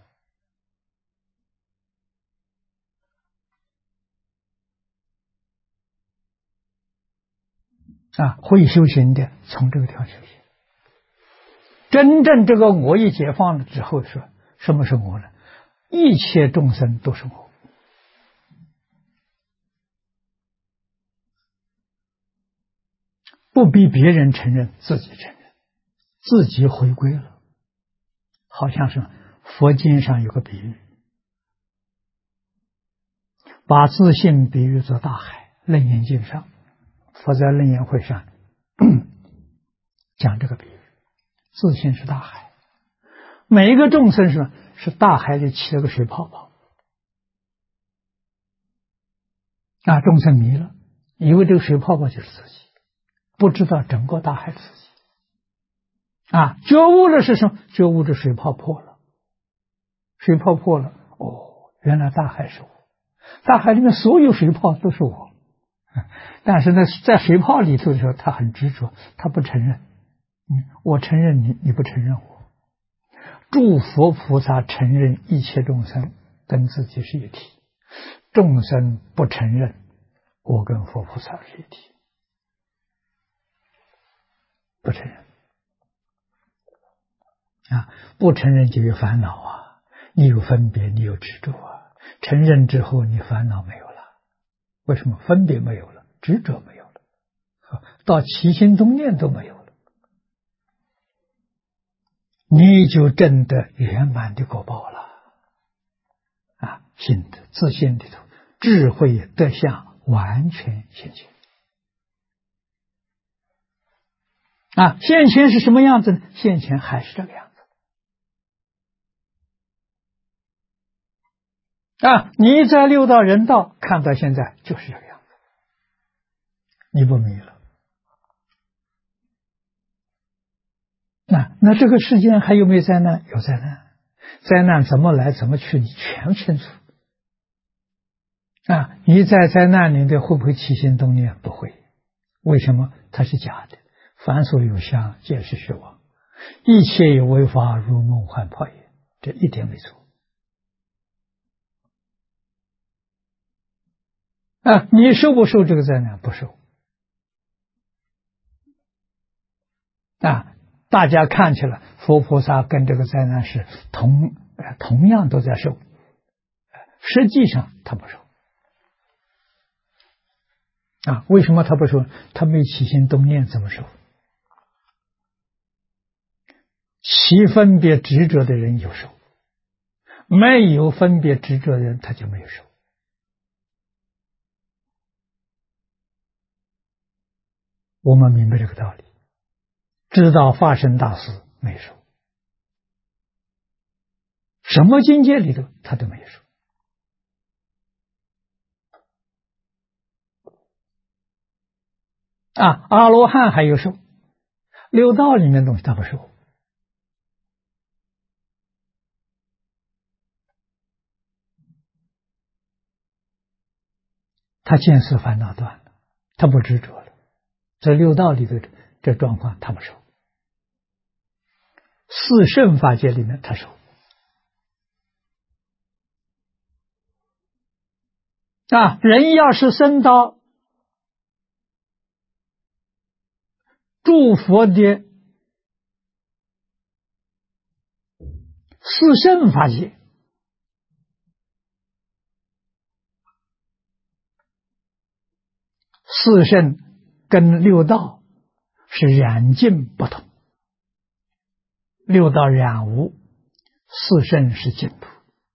会修行的从这个地方修行，真正这个我一解放了之后，说什么是我呢？一切众生都是我，不逼别人承认，自己承认，自己回归了。好像是佛经上有个比喻，把自信比喻作大海，楞严经上，佛在楞严会上讲这个比喻，自信是大海，每一个众生是大海里起了个水泡泡众生迷了，以为这个水泡泡就是自己，不知道整个大海自己觉悟了是什么？觉悟这水泡破了，水泡破了，原来大海是我，大海里面所有水泡都是我，但是呢，在水泡里头的时候，他很执着，他不承认。我承认你，你不承认我。诸佛菩萨承认一切众生跟自己是一体，众生不承认我跟佛菩萨是一体，不承认不承认就有烦恼你有分别，你有执着承认之后，你烦恼没有了，为什么？分别没有了，执着没有了，到起心动念都没有了，你就证得圆满的果报了心的自信里头，智慧德相完全现前现前是什么样子呢？现前还是这个样子你在六道人道看到现在就是这个样子，你不迷了那这个世间还有没有灾难？有灾难，灾难怎么来怎么去你全清楚你在灾难里面会不会起心动念？不会，为什么？它是假的，凡所有相皆是虚妄，一切有为法如梦幻泡影，这一点没错你受不受这个灾难？不受大家看起来佛菩萨跟这个灾难是同样都在受，实际上他不受。为什么他不受？他没起心动念，怎么受？起分别执着的人有受，没有分别执着的人他就没有受。我们明白这个道理，知道发生大事没受，什么境界里头他都没有受。阿罗汉还有受，六道里面的东西他不受。他见识烦恼断了，他不执着了，这六道里的这状况他不受。四圣法界里面他受。人要是升到诸佛的四圣法界，四圣跟六道是染净不同，六道染污，四圣是净土。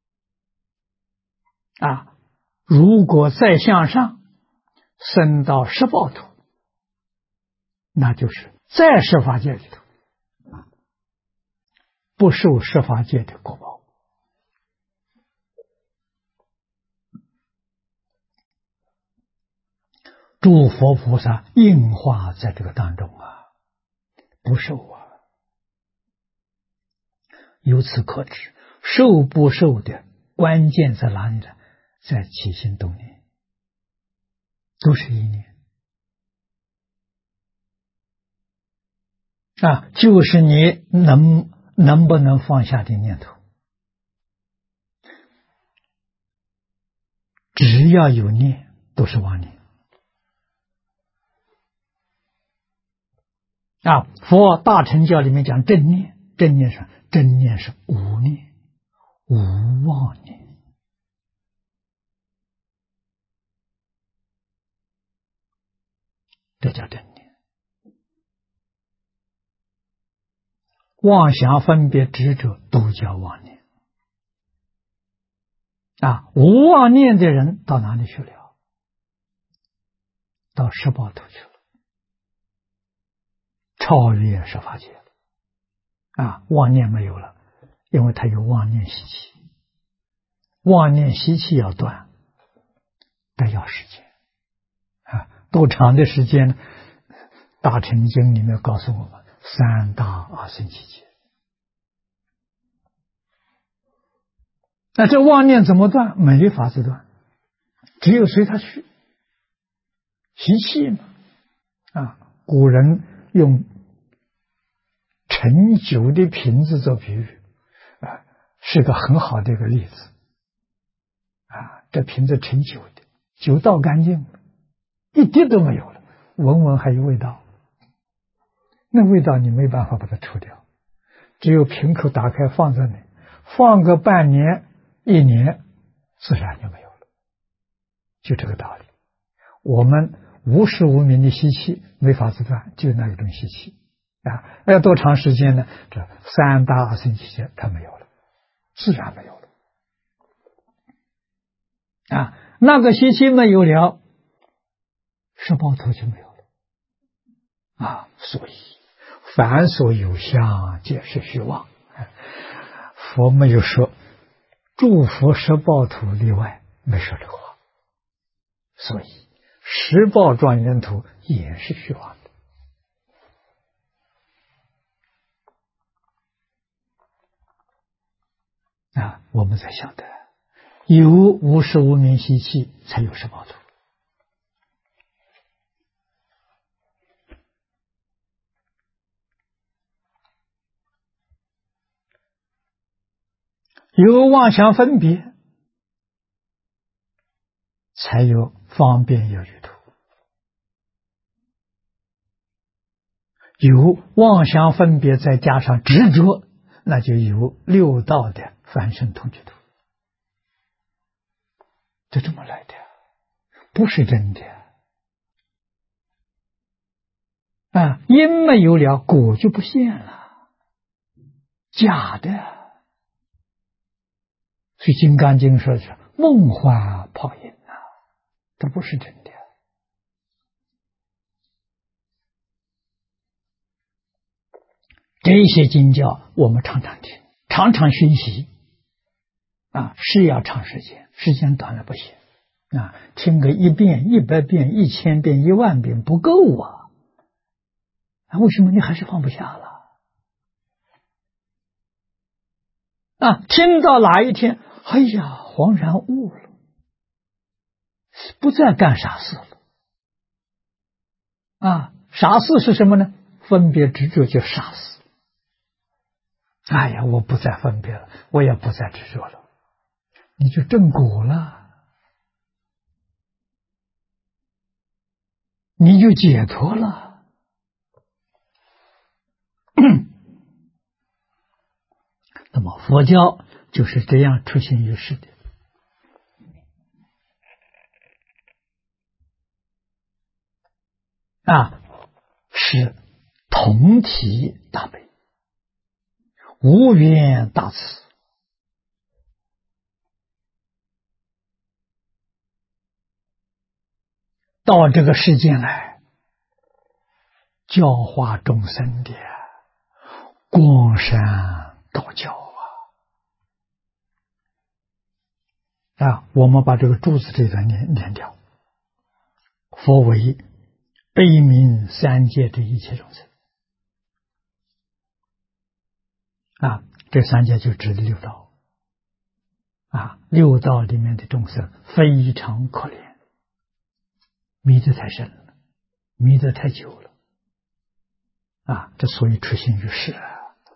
如果再向上升到十报土，那就是在十法界里头不受十法界的果报。诸佛菩萨应化在这个当中不受由此可知，受不受的关键在哪里呢？在起心动念，都是一念就是你能不能放下的念头。只要有念，都是妄念佛大乘教里面讲正念，正念是无念，无妄念。这叫正念。妄想分别执着都叫妄念无妄念的人到哪里去了？到十报土去了，超越十法界了妄念没有了，因为他有妄念习气，妄念习气要断，得要时间多长的时间呢？大乘经里面告诉我们，三大阿僧祇劫。那这妄念怎么断？没法子断，只有随他去。习气嘛古人用陈酒的瓶子做比喻是个很好的一个例子这瓶子陈酒的，酒倒干净了，一滴都没有了，闻还有味道，那味道你没办法把它除掉，只有瓶口打开放在那里，放个半年一年，自然就没有了。就这个道理，我们无始无明的习气没法子断，就那一种习气要多长时间呢？这三大阿僧祇劫它没有了，自然没有了那个习气没有了，十报土就没有了所以凡所有相，皆是虚妄。佛没有说诸佛十报土例外，没说这个话，所以十报庄严土也是虚妄的我们才晓得有无始无明习气，才有十报土。有妄想分别，才有方便有余土。 有妄想分别，再加上执着，那就有六道的凡圣同居土，就这么来的，不是真的啊！因没有了，果就不现了，假的。所以《金刚经》说是梦幻泡影啊，这不是真的。这些经教我们常常听，常常学习啊，是要长时间，时间短了不行啊。听个1遍、100遍、1000遍、10000遍不够啊！为什么你还是放不下了？啊，听到哪一天，哎呀，恍然悟了，不再干傻事了。啊，傻事是什么呢？分别执着就傻事。哎呀，我不再分别了，我也不再执着了，你就正果了，你就解脱了。那么佛教就是这样出现于世的。啊，是同体大悲，无缘大慈。到这个世间来教化众生的光山道教啊！我们把这个注字这段念掉。佛为悲悯三界的一切众生啊，这三界就指的六道啊，六道里面的众生非常可怜，迷得太深了，迷得太久了啊，这所以出现于世啊。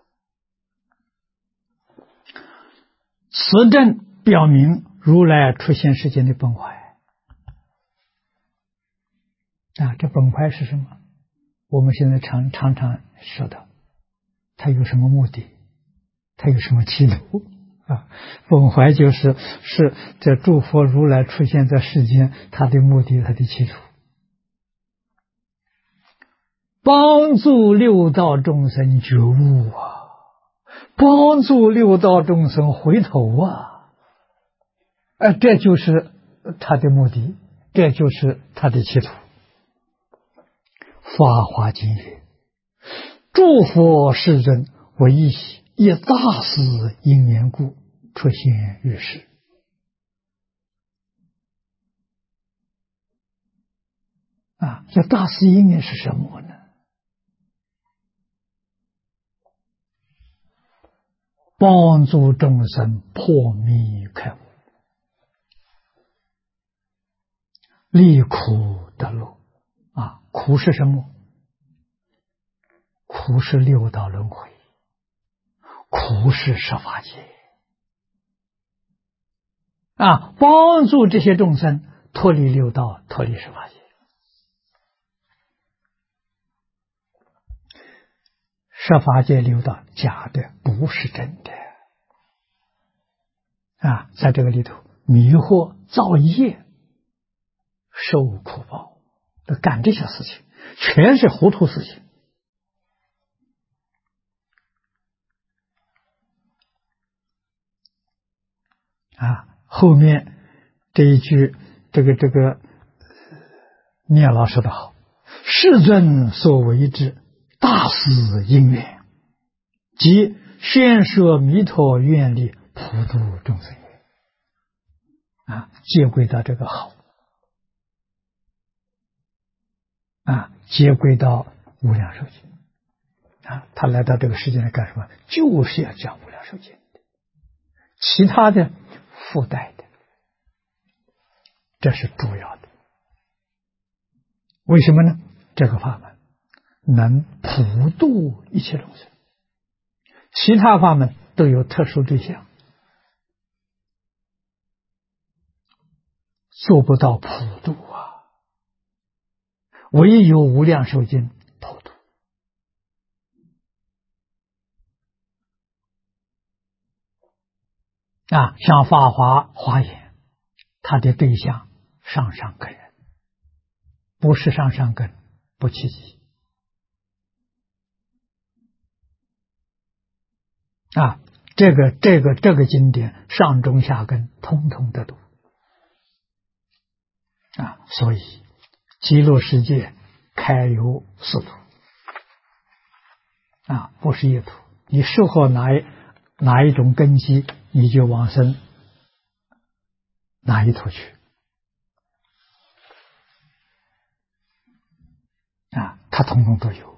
此证表明如来出现世间的本怀啊，这本怀是什么？我们现在常说的，它有什么目的？它有什么企图啊？本怀是这诸佛如来出现在世间，他的目的，他的企图，帮助六道众生觉悟啊，帮助六道众生回头啊，这就是他的目的，这就是他的企图。法华经曰：诸佛世尊为以大事因缘故出现于世。啊，这大事因缘是什么呢？帮助众生破迷开悟，离苦得乐。啊，苦是什么？苦是六道轮回，苦是十法界。啊，帮助这些众生脱离六道，脱离十法界。十法界六道假的，不是真的。啊，在这个里头迷惑造业，受苦报，干这些事情，全是糊涂事情。啊，后面这一句，这个聂老师的好，世尊所为之大事因缘，即宣说弥陀愿力普度众生也。啊，接归到这个好，啊，接归到无量寿经。啊，他来到这个世界来干什么？就是要讲无量寿经的，其他的附带的，这是主要的。为什么呢？这个法门能普度一切众生，其他法门都有特殊对象，做不到普度啊。唯有无量寿经普度像《法华华严》，它的对象上上根人，不是上上根不契机这个经典上中下根通通得读所以极乐世界开有四途不是一途。你适合哪一种根基，你就往生哪一途去它统统都有。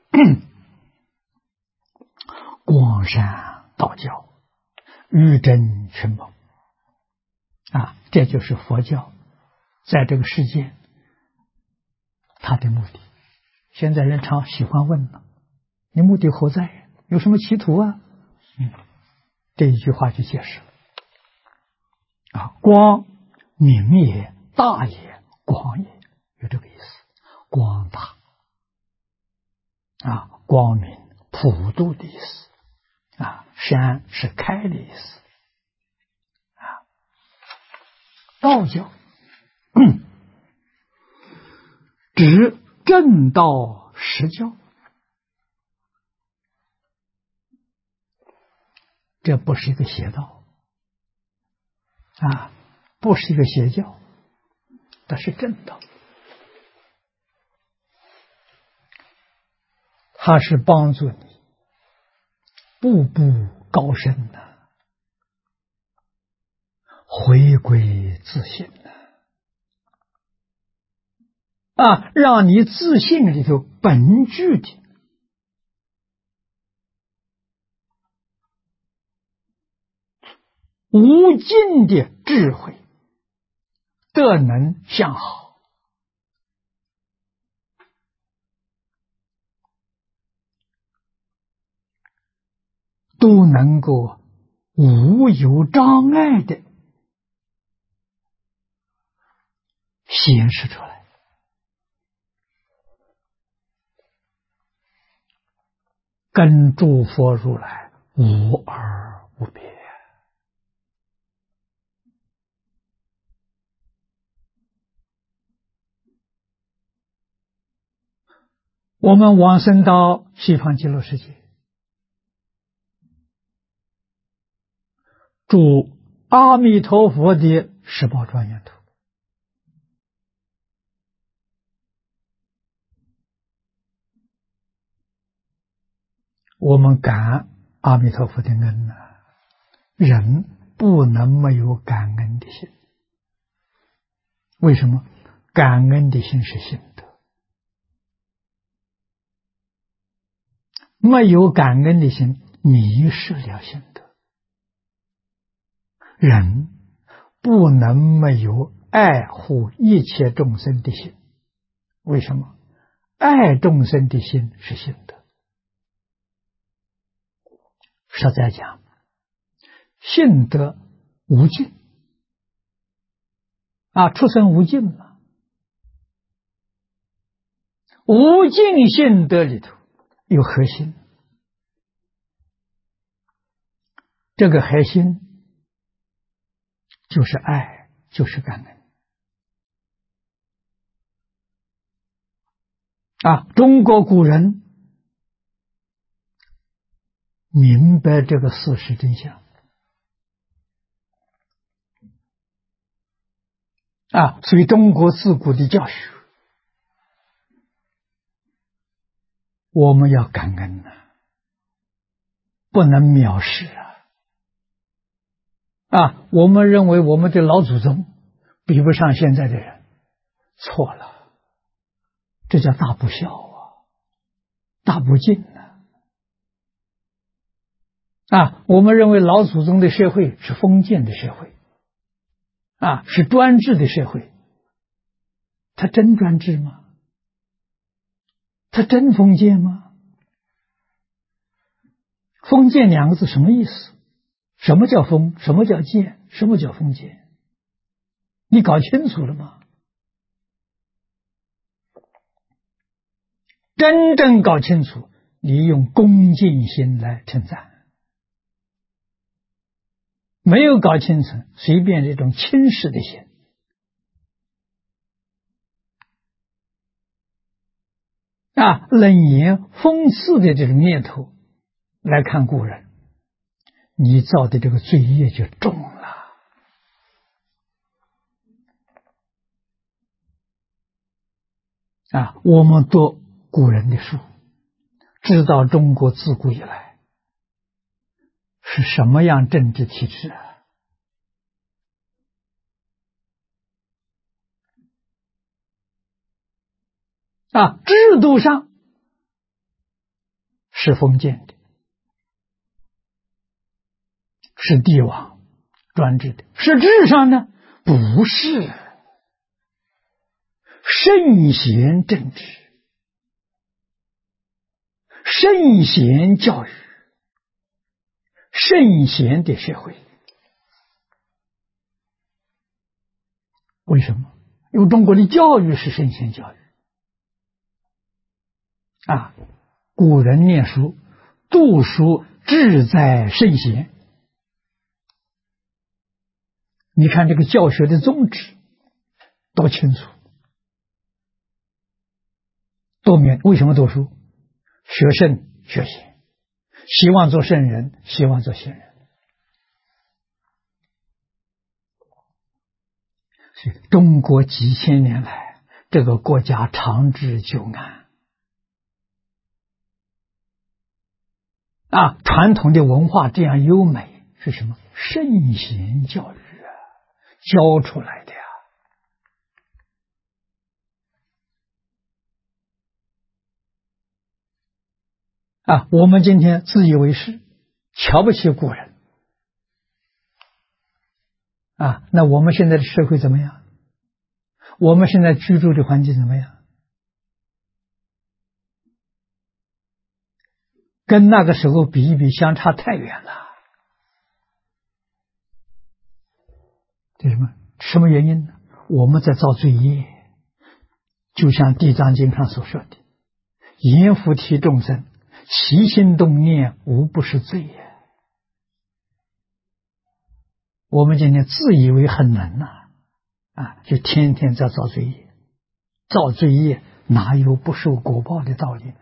光山道教，玉真群蒙这就是佛教在这个世界它的目的。现在人常喜欢问了，你目的何在？有什么企图这一句话就解释了光明也，大也，广也，有这个意思。光大光明普度的意思山是开的意思道教指正道实教，这不是一个邪道不是一个邪教，这是正道。它是帮助你步步高升回归自信让你自信里头本具的无尽的智慧得能向好都能够无有障碍的显示出来，跟诸佛如来无二无别我们往生到西方极乐世界，住阿弥陀佛的十宝庄严土，我们感阿弥陀佛的恩人不能没有感恩的心。为什么？感恩的心是心德，没有感恩的心，迷失了心德。人不能没有爱护一切众生的心。为什么？爱众生的心是心德。实在讲，性德无尽出生无尽嘛，无尽性德里头有核心，这个核心就是爱，就是感恩中国古人明白这个事实真相所以中国自古的教学我们要感恩不能藐视我们认为我们的老祖宗比不上现在的人，错了，这叫大不孝大不敬我们认为老祖宗的社会是封建的社会是专制的社会，他真专制吗？他真封建吗？封建两个字什么意思？什么叫封？什么叫建？什么叫封建？你搞清楚了吗？真正搞清楚，你用恭敬心来称赞， 没有搞清楚，随便这种轻视的心冷言讽刺的这种念头来看故人，你造的这个罪业就重了。我们读古人的书，知道中国自古以来是什么样政治体制制度上是封建的，是帝王专制的，实质上呢不是圣贤政治、圣贤教育、圣贤的社会。为什么？因为中国的教育是圣贤教育古人念书读书志在圣贤。你看这个教学的宗旨多清楚多明。为什么读书？学圣学贤，希望做圣人，希望做贤人。所以中国几千年来这个国家长治久安传统的文化这样优美是什么？圣贤教育教出来的我们今天自以为是，瞧不起古人那我们现在的社会怎么样？我们现在居住的环境怎么样？跟那个时候比一比，相差太远了。这什么原因呢？我们在造罪业，就像《地藏经》上所说的，阎浮提众生起心动念无不是罪也。我们今天自以为很能就天天在造罪业，造罪业哪有不受果报的道理呢？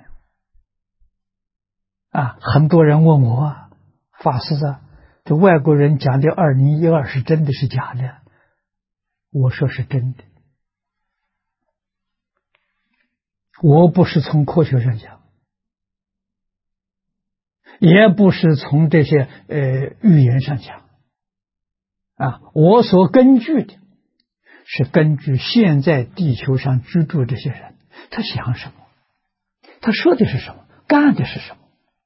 很多人问我法师这外国人讲的2012是真的是假的？我说是真的。我不是从科学上讲，也不是从这些预言上讲我所根据的是根据现在地球上居住这些人，他想什么，他说的是什么，干的是什么，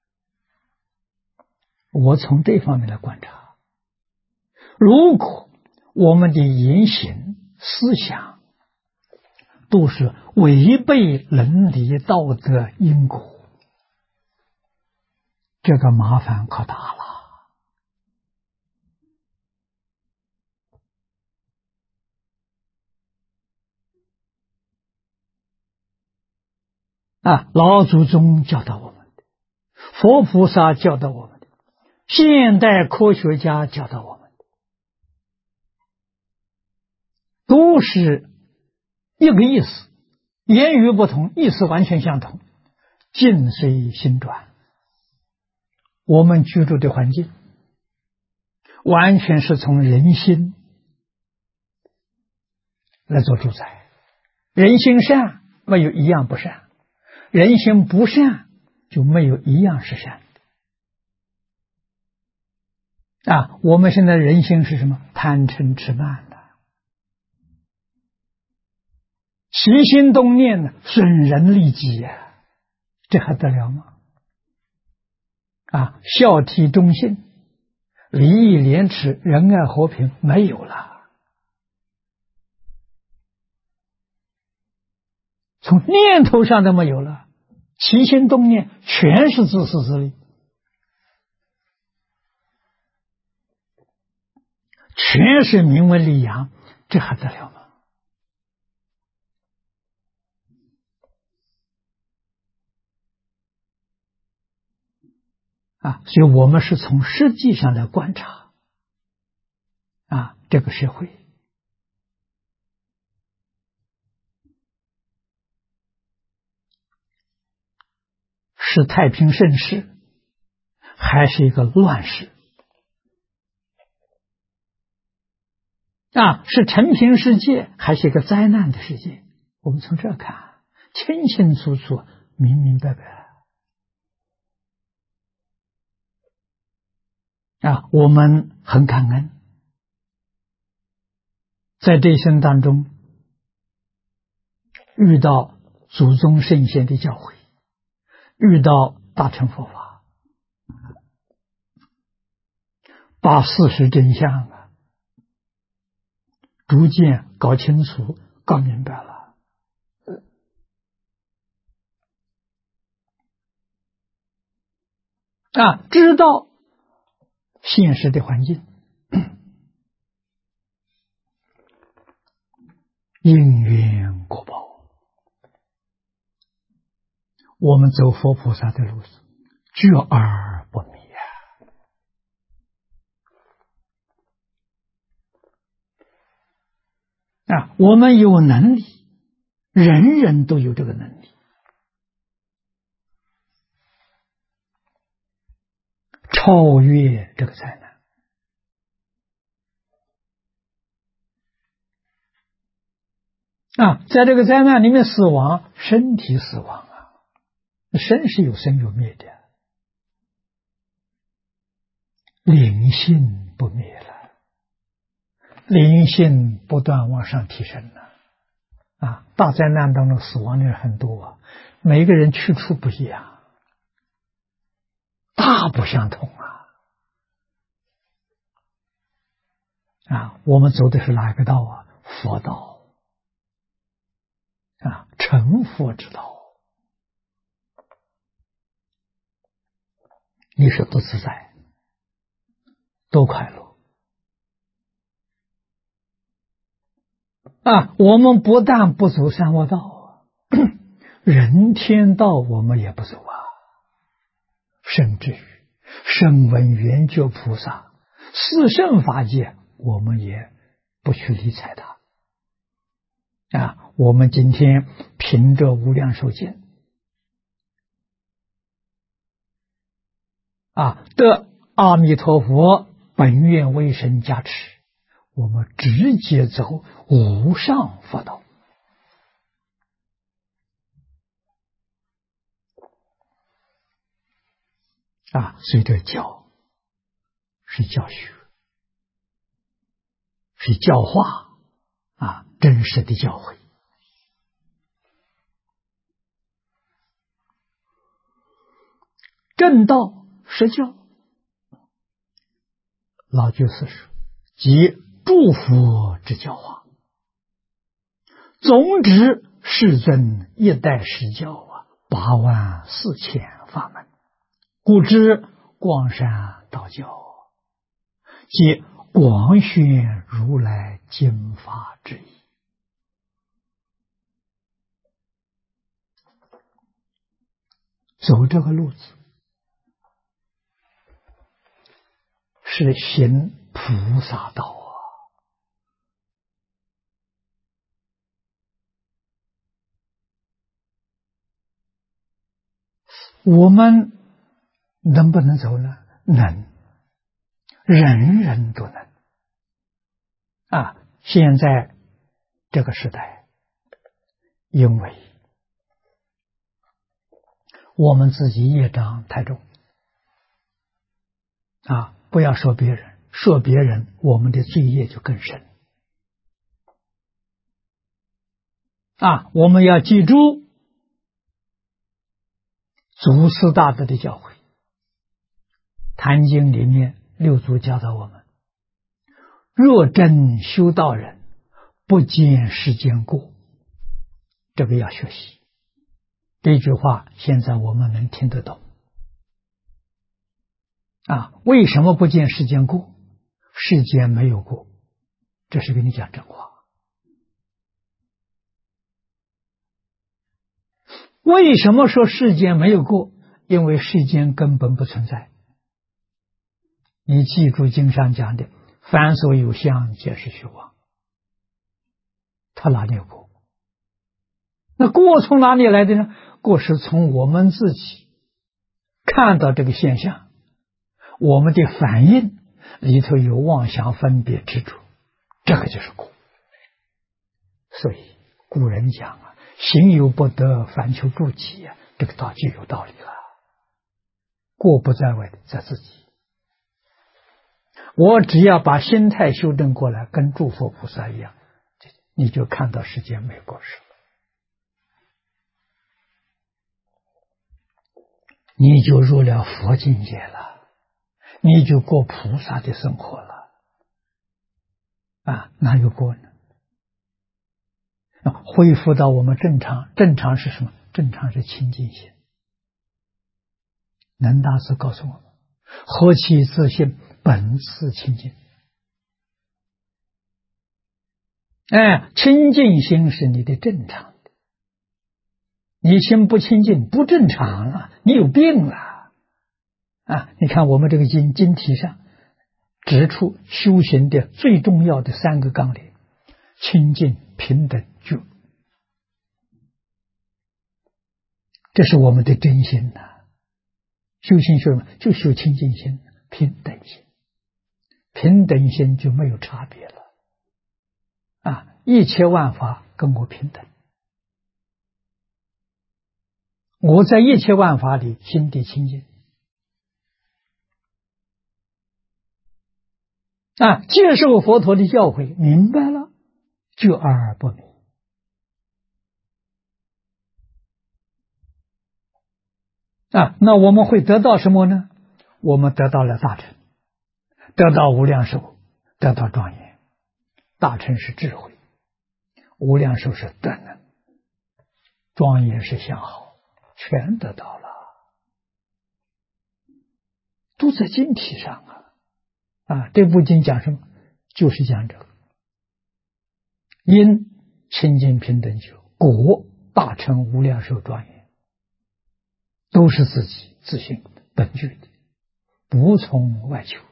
我从这方面来观察。如果我们的言行思想都是违背伦理道德因果，这个麻烦可大了老祖宗教导我们的，佛菩萨教导我们的，现代科学家教导我们的，都是一个意思，言语不同，意思完全相同，境随心转。我们居住的环境完全是从人心来做主宰，人心善没有一样不善，人心不善就没有一样是善我们现在人心是什么？贪嗔痴慢的，起心动念呢，损人利己这还得了吗？孝悌忠信、礼义廉耻、仁爱和平没有了，从念头上都没有了，起心动念全是自私自利，全是名闻利养，这还得了吗？所以我们是从实际上来观察这个社会是太平盛世，还是一个乱世？是承平世界，还是一个灾难的世界？我们从这看，清清楚楚、明明白白。我们很感恩，在这一生当中遇到祖宗圣贤的教诲，遇到大乘佛法，把事实真相逐渐搞清楚、搞明白了。知道现实的环境，因缘果报，我们走佛菩萨的路上，觉而不迷我们有能力，人人都有这个能力，超越这个灾难。在这个灾难里面死亡，身体死亡身是有生有灭的，灵性不灭了，灵性不断往上提升了。大灾难当中死亡的人很多每个人去处不一样，大不相同我们走的是哪个道佛道成佛之道，你说多自在，多快乐我们不但不走三恶道人天道我们也不走甚至于声闻缘觉菩萨四圣法界我们也不去理睬它我们今天凭着无量寿经得阿弥陀佛本愿威神加持，我们直接走无上佛道所以这教是教学，是教化真实的教诲。正道实教，老居士说，即诸佛之教化，总指世尊一代实教84000法门，故知广山道教，即广宣如来经法之意。走这个路子是行菩萨道我们能不能走呢？能，人人都能现在这个时代，因为我们自己业障太重不要说别人，说别人我们的罪业就更深我们要记住祖师大德的教诲，《坛经》里面六祖教导我们，若真修道人，不见世间过，这个要学习。这句话现在我们能听得懂为什么不见世间过？世间没有过，这是跟你讲真话。为什么说世间没有过？因为世间根本不存在。你记住经上讲的， 凡所有相，皆是虚妄。他哪里有过？那过从哪里来的呢？过是从我们自己看到这个现象，我们的反应里头有妄想分别执着，这个就是过。所以古人讲啊，行有不得，反求诸己啊，这个倒就有道理了。过不在外，在自己。我只要把心态修正过来，跟诸佛菩萨一样，你就看到世间没有过失了，你就入了佛境界了，你就过菩萨的生活了。哪有过呢？恢复到我们正常，正常是什么？正常是清净心。能大师告诉我们，何其自信，本自清净。清净心是你的正常的，你心不清净不正常了，你有病了。你看我们这个经题上指出修行的最重要的3个纲领：清净、平等、觉。这是我们的真心呐。修行修什么？就修清净心、平等心。平等心就没有差别了。一切万法跟我平等。我在一切万法里心地清净。接受佛陀的教诲，明白了，觉而不迷。那我们会得到什么呢？我们得到了大乘，得到无量寿，得到庄严。大乘是智慧，无量寿是德能，庄严是相好，全得到了，都在经体上这部经讲什么？就是讲这个因清净平等觉，果大乘无量寿庄严，都是自己自性本具的，不从外求。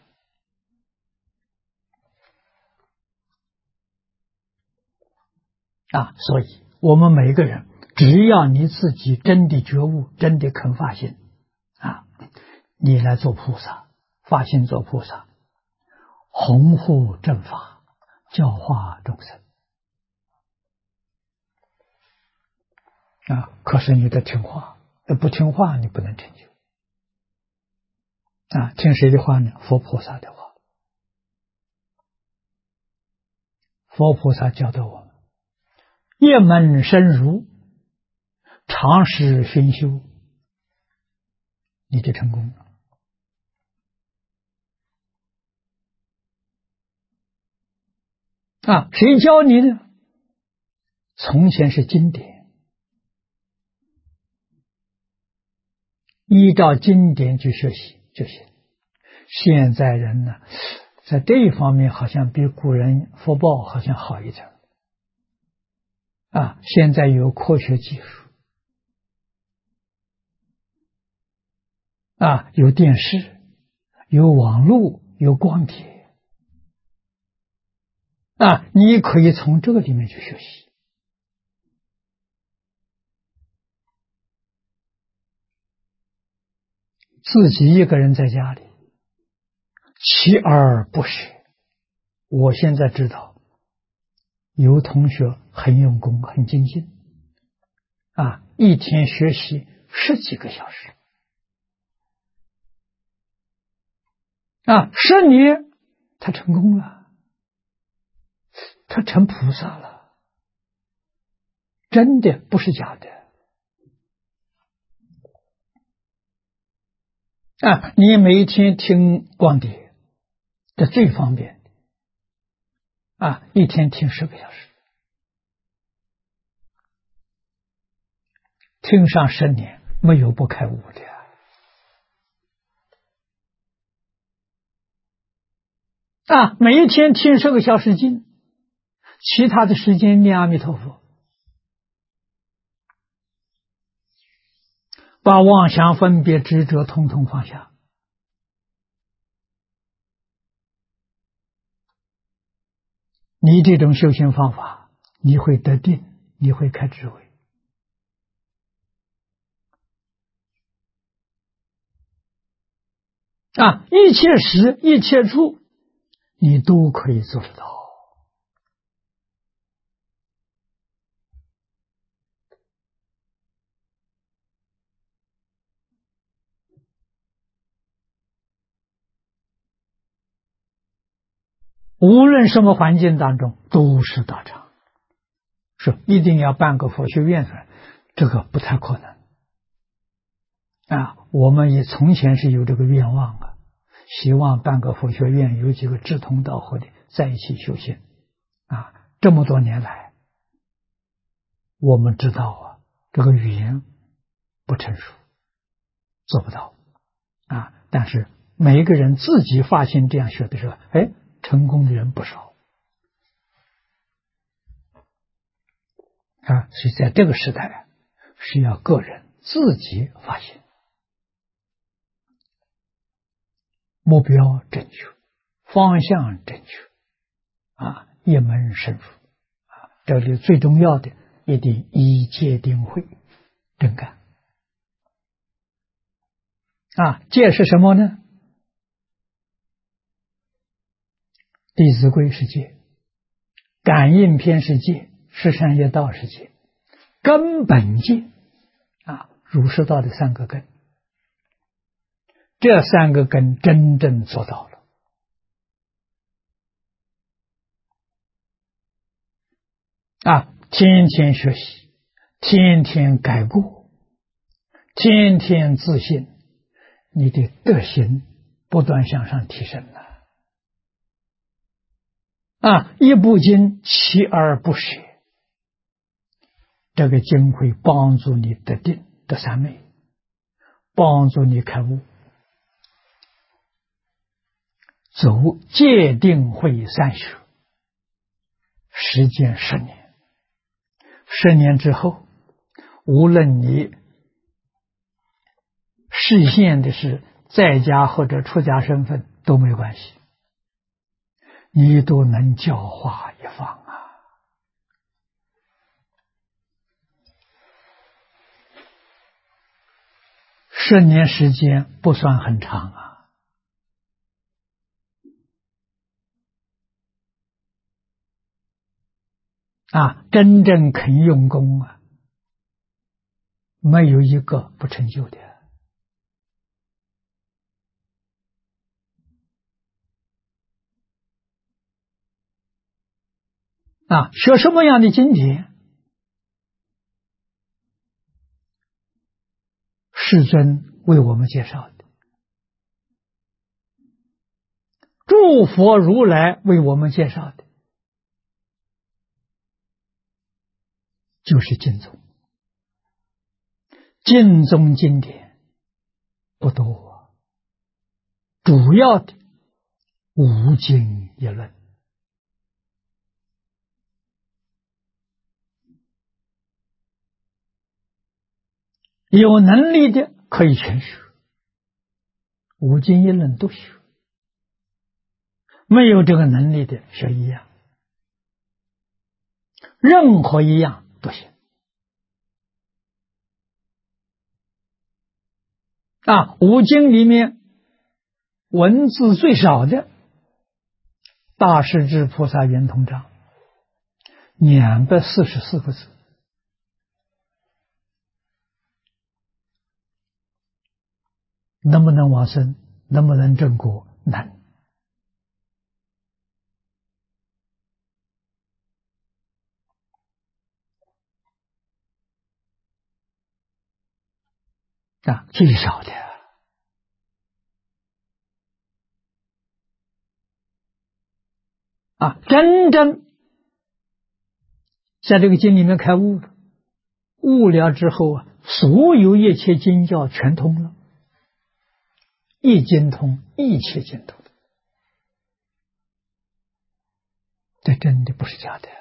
所以我们每个人，只要你自己真的觉悟，真的肯发心你来做菩萨，发心做菩萨，弘护正法，教化众生可是你得听话，不听话你不能成就听谁的话呢？佛菩萨的话。佛菩萨教导我们，一门深入，常时熏修，你就成功了。谁教你呢？从前是经典，依照经典去学习就行。现在人呢，在这一方面好像比古人福报好像好一点现在有科学技术有电视，有网络，有光碟你可以从这个里面去学习。自己一个人在家里，锲而不舍。我现在知道，有同学很用功，很精进一天学习10几个小时10年他成功了，他成菩萨了，真的不是假的你每一天听光碟，这最方便一天听10个小时，听上10年，没有不开悟的每一天听10个小时经，其他的时间念阿弥陀佛，把妄想分别执着统统放下你这种修行方法，你会得定，你会开智慧。一切时一切处，你都可以做得到。无论什么环境当中，都是道场。说一定要办个佛学院出来，这个不太可能。我们也从前是有这个愿望希望办个佛学院，有几个志同道合的在一起修行。这么多年来，我们知道这个语言不成熟，做不到。但是每一个人自己发心这样学的时候，成功的人不少。所以在这个时代，是要个人自己发心，目标正确，方向正确，一门深入。这里最重要的，一定以戒定慧真干。戒是什么呢？弟子规是戒，感应篇是戒，十善业道是戒，根本戒儒释道的三个根，这三个根真正做到了。天天学习，天天改过，天天自信，你的德行不断向上提升了。一部经锲而不舍，这个经会帮助你得定得三昧，帮助你开悟，走戒定慧三学，时间10年，10年之后，无论你实现的是在家或者出家身份都没关系，你都能教化一方10年时间不算很长真正肯用功没有一个不成就的。学什么样的经典？世尊为我们介绍的，诸佛如来为我们介绍的，就是经宗。经宗经典不多，主要的五经一论。有能力的可以全学，五经一论都学，没有这个能力的学一样，任何一样都行。五经里面文字最少的大势至菩萨圆通章244个字，能不能往生？能不能证果？能。最少的真正在这个经里面开悟了，悟了之后所有一切经教全通了，一经通，一切经通，这真的不是假的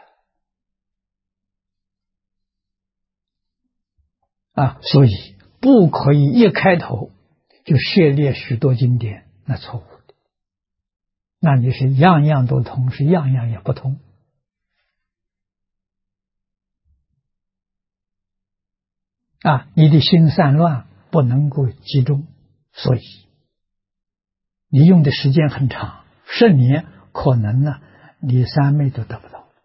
所以不可以一开头就涉猎许多经典，那错误的。那你是样样都通，是样样也不通你的心散乱，不能够集中，所以你用的时间很长，10年可能呢，你三昧都得不到，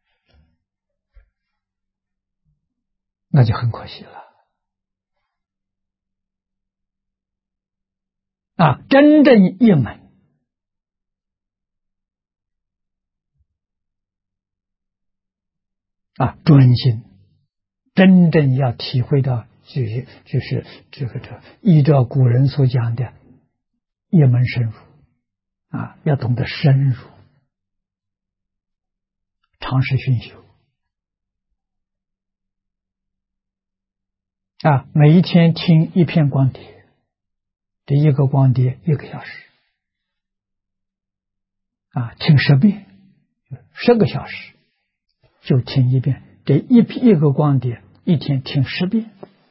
那就很可惜了。真正一门专心，真正要体会到就是这依照古人所讲的一门深入要懂得深入，尝试熏修每一天听一片光碟，这一个光碟1个小时听10遍，10个小时就听一遍，这一个光碟一天听10遍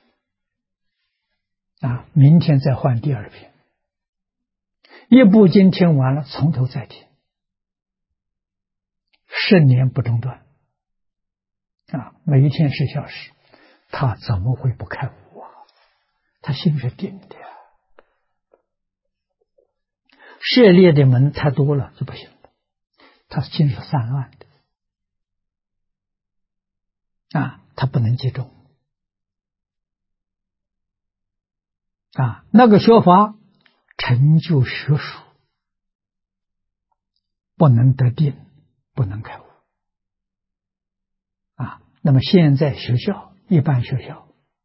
明天再换第2遍，一部经听完了，从头再听，10年不中断每一天10小时，他怎么会不开悟啊？他心是定的呀。涉猎的门太多了就不行了，他心是散乱的他不能集中那个学法成就学术，不能得定，不能开悟那么现在学校一般学校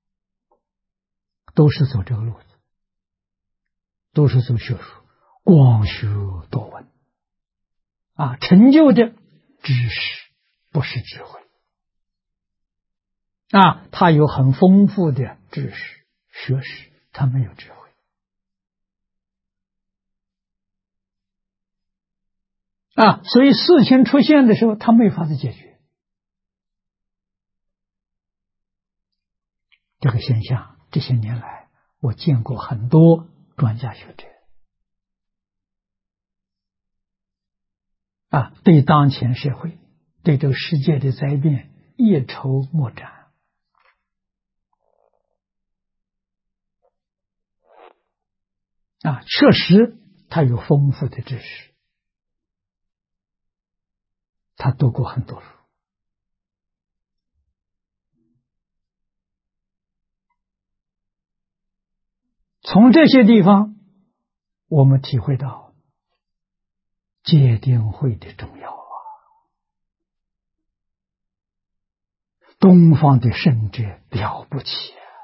都是走这个路子，都是走学术，光学多闻成就的知识，不是智慧他有很丰富的知识学识，他没有智慧所以事情出现的时候，他没法子解决。这个现象这些年来我见过很多专家学者对当前社会，对这个世界的灾变一筹莫展确实他有丰富的知识，他读过很多书从这些地方我们体会到戒定慧的重要东方的圣者了不起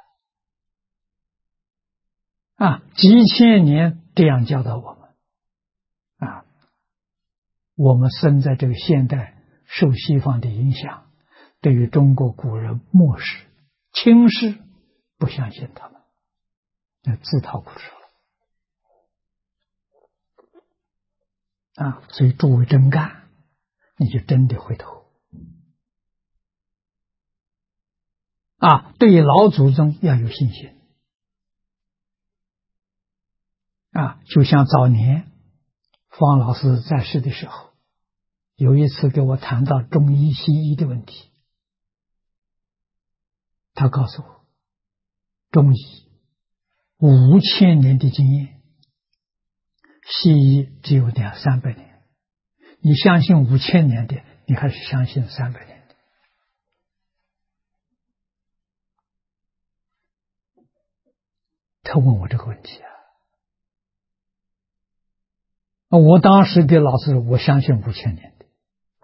几千年这样教导我们我们生在这个现代，受西方的影响，对于中国古人漠视轻视，不相信他们，自讨苦吃了所以诸位真干，你就真的回头对于老祖宗要有信心就像早年方老师在世的时候，有一次给我谈到中医西医的问题，他告诉我，中医5000年的经验，西医只有200-300年，你相信5000年的，你还是相信300年的？他问我这个问题我当时给老师，我相信5000年的。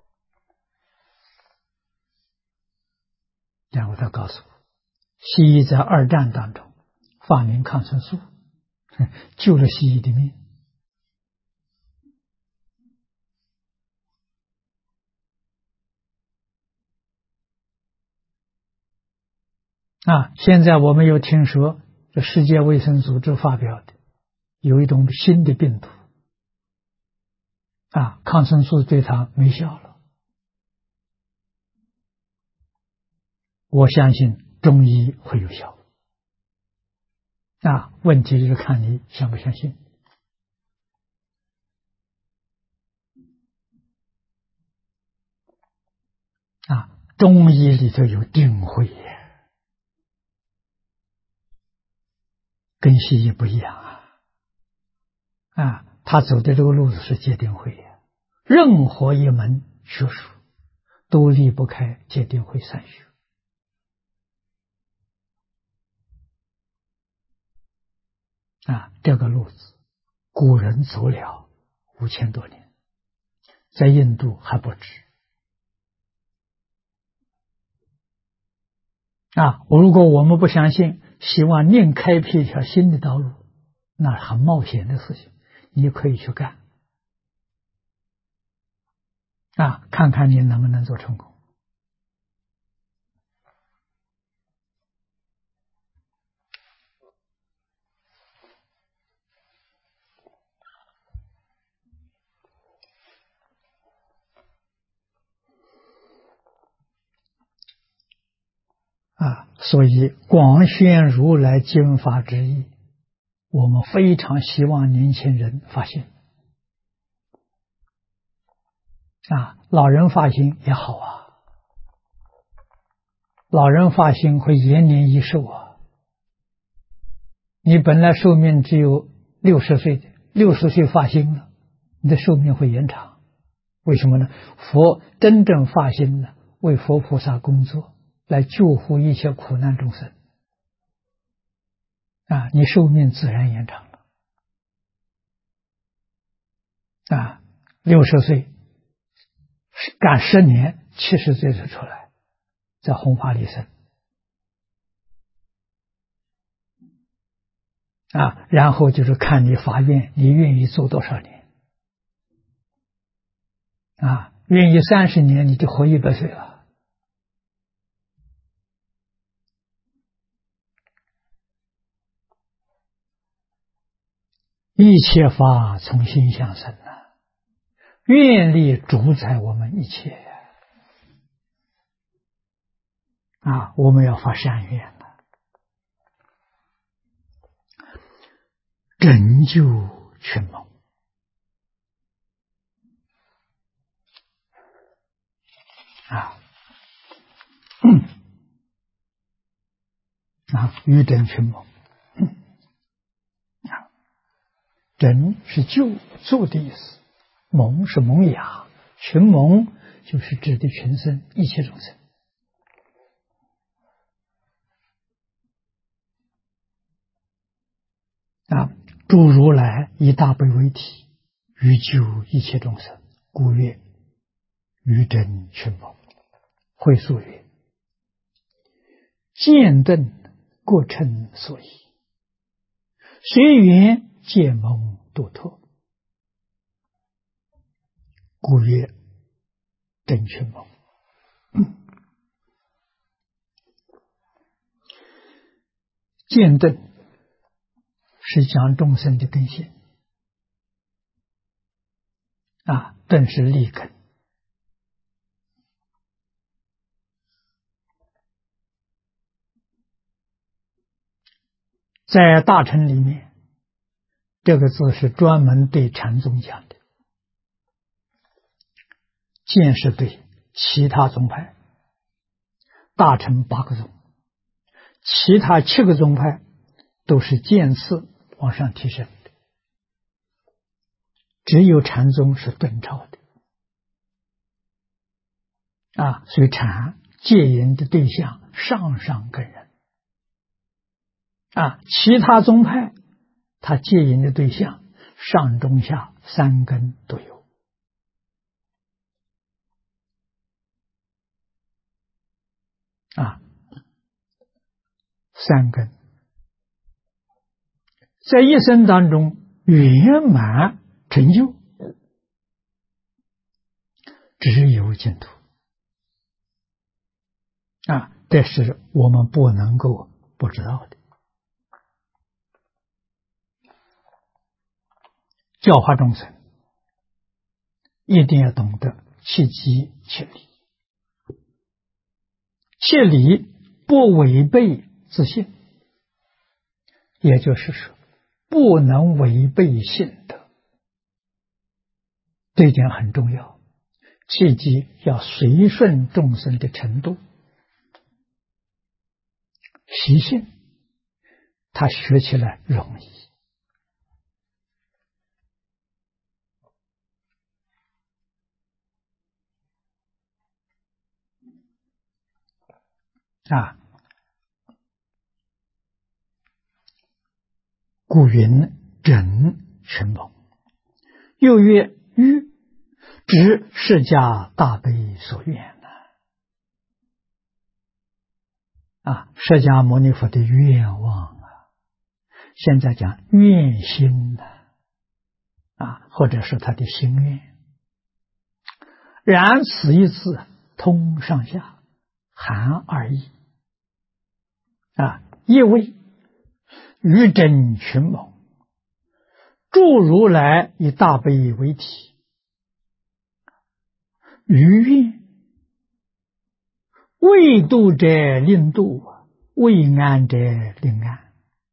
然后他告诉我，西医在2战当中发明抗生素，救了西医的命现在我们又听说，这世界卫生组织发表的有一种新的病毒抗生素对它没效了。我相信中医会有效问题就是看你相不相信中医里头有定慧跟西医不一样他走的这个路子是戒定慧任何一门学术都离不开戒定慧三学这个路子古人走了5000多年，在印度还不止如果我们不相信，希望另开辟一条新的道路，那是很冒险的事情，你可以去干看看你能不能做成功所以广宣如来经法之意，我们非常希望年轻人发心老人发心也好老人发心会延年益寿你本来寿命只有60岁的，60岁发心了，你的寿命会延长。为什么呢？佛真正发心呢，为佛菩萨工作，来救护一切苦难众生你寿命自然延长了60岁干10年，70岁就出来，在弘法利生然后就是看你发愿，你愿意做多少年愿意30年，你就活100岁了。一切法从心想生愿力主宰我们一切我们要发善愿拯救群蒙欲拯群蒙拯是救助的意思，蒙是萌芽，群蒙就是指的群生，一切众生诸如来以大悲为体，欲救一切众生，故曰欲拯群蒙。会述曰：见顿各称所依，随缘见蒙度脱，故曰拯群蒙。见顿是讲众生的根性顿是立根，在大乘里面，这个字是专门对禅宗讲的，见是对其他宗派，大乘8个宗，其他7个宗派都是渐次往上提升的，只有禅宗是顿超的所以禅戒引的对象上上根人其他宗派他戒引的对象上中下3根都有3根在一生当中圆满成就，只有净土这是我们不能够不知道的。教化众生一定要懂得切机切理，切理不违背自信，也就是说不能违背性德，这一点很重要。切机要随顺众生的程度习性， 他学起来容易。故云真群蒙。又曰欲知释迦大悲所愿释迦牟尼佛的愿望现在讲愿心或者是他的心愿。然此一字通上下，含二义一为欲真群蒙，诸如来以大悲为体，于愿未度者令度，未安者令安。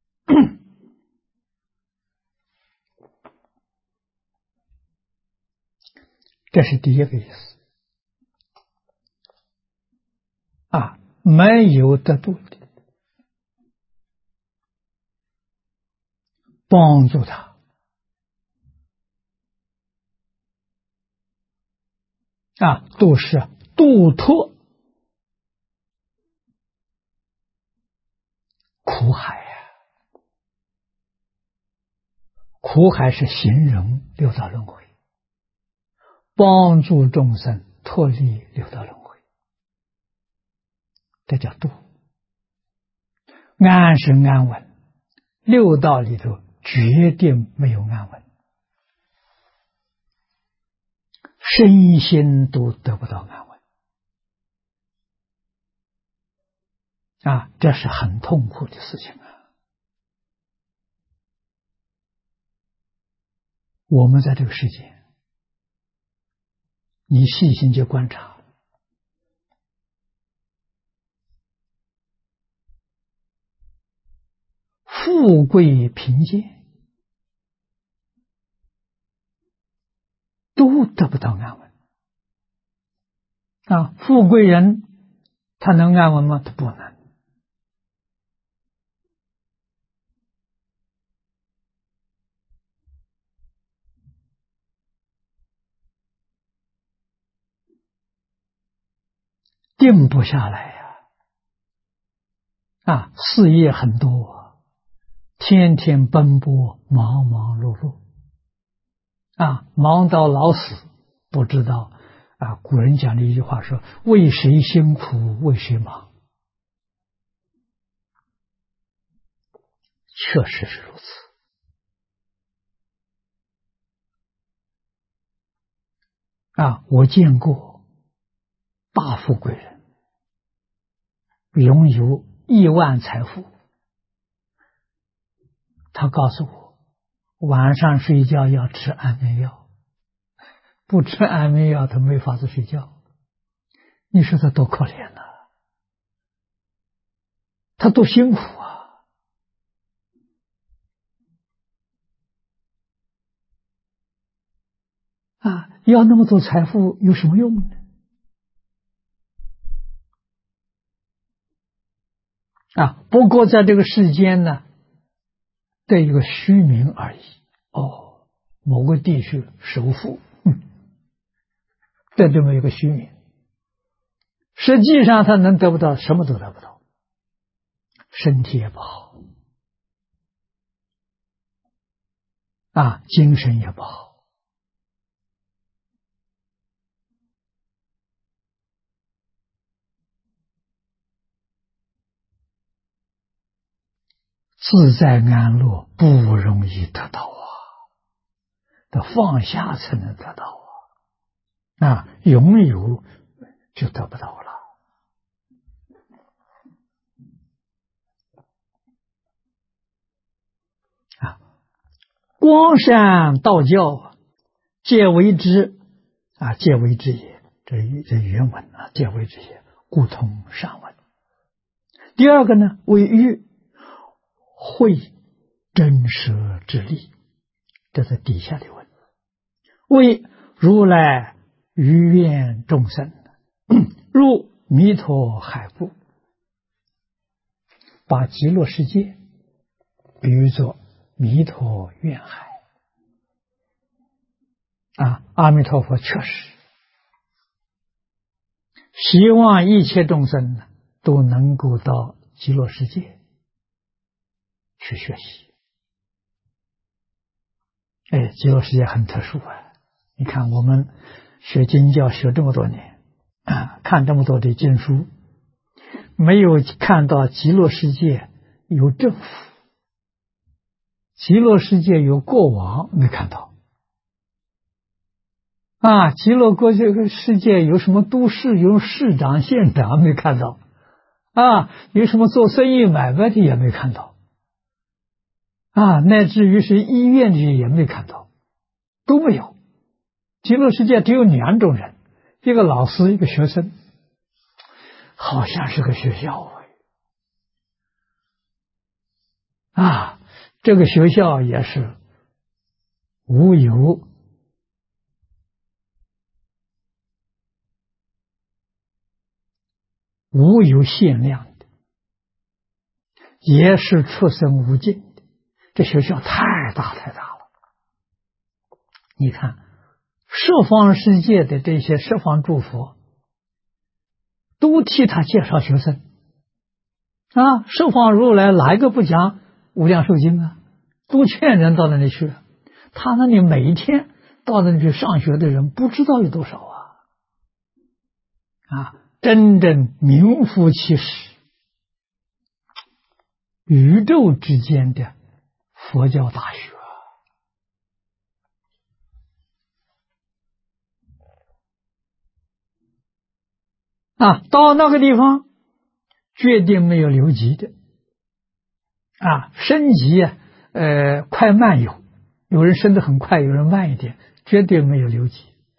这是第一个意思没有得度的，帮助他都是度脱苦海苦海是形容六道轮回，帮助众生脱离六道轮回，这叫度。安是安稳，六道里头决定没有安稳，身心都得不到安稳这是很痛苦的事情我们在这个世界，你细心去观察，富贵贫贱都得不到安稳富贵人他能安稳吗？他不能。定不下来事业很多，天天奔波，忙忙碌碌忙到老死，不知道古人讲的一句话说，为谁辛苦为谁忙，确实是如此我见过大富贵人拥有亿万财富，他告诉我晚上睡觉要吃安眠药，不吃安眠药他没法子睡觉。你说他多可怜他多辛苦要那么多财富有什么用呢？不过在这个世间呢，的一个虚名而已。某个地区首富，这么一个虚名，实际上他能得不到，什么都得不到，身体也不好精神也不好自在安乐不容易得到得放下才能得到拥有就得不到了光山道教皆为之皆为之也，这原文皆为之也，故通上文。第二个呢，为欲会真实之力，这是底下的文，为如来于愿众生入弥陀海部，把极乐世界比喻作弥陀愿海。阿弥陀佛确实希望一切众生呢都能够到极乐世界去学习。极乐世界很特殊啊！你看我们学经教学这么多年看这么多的经书，没有看到极乐世界有政府，极乐世界有国王，没看到。极乐国这个世界有什么都市，有市长、县长，没看到。有什么做生意买卖的也没看到。乃至于是医院的也没看到，都没有。极乐世界只有两种人，一个老师，一个学生，好像是个学校这个学校也是无有限量的，也是出生无尽的。这学校太大了。你看十方世界的这些十方诸佛都替他介绍学生十方如来哪一个不讲无量寿经都劝人到那里去。他那里每一天到那里去上学的人不知道有多少真正名副其实宇宙之间的佛教大学到那个地方决定没有留级的升级快慢有人升得很快，有人慢一点，绝对没有留级，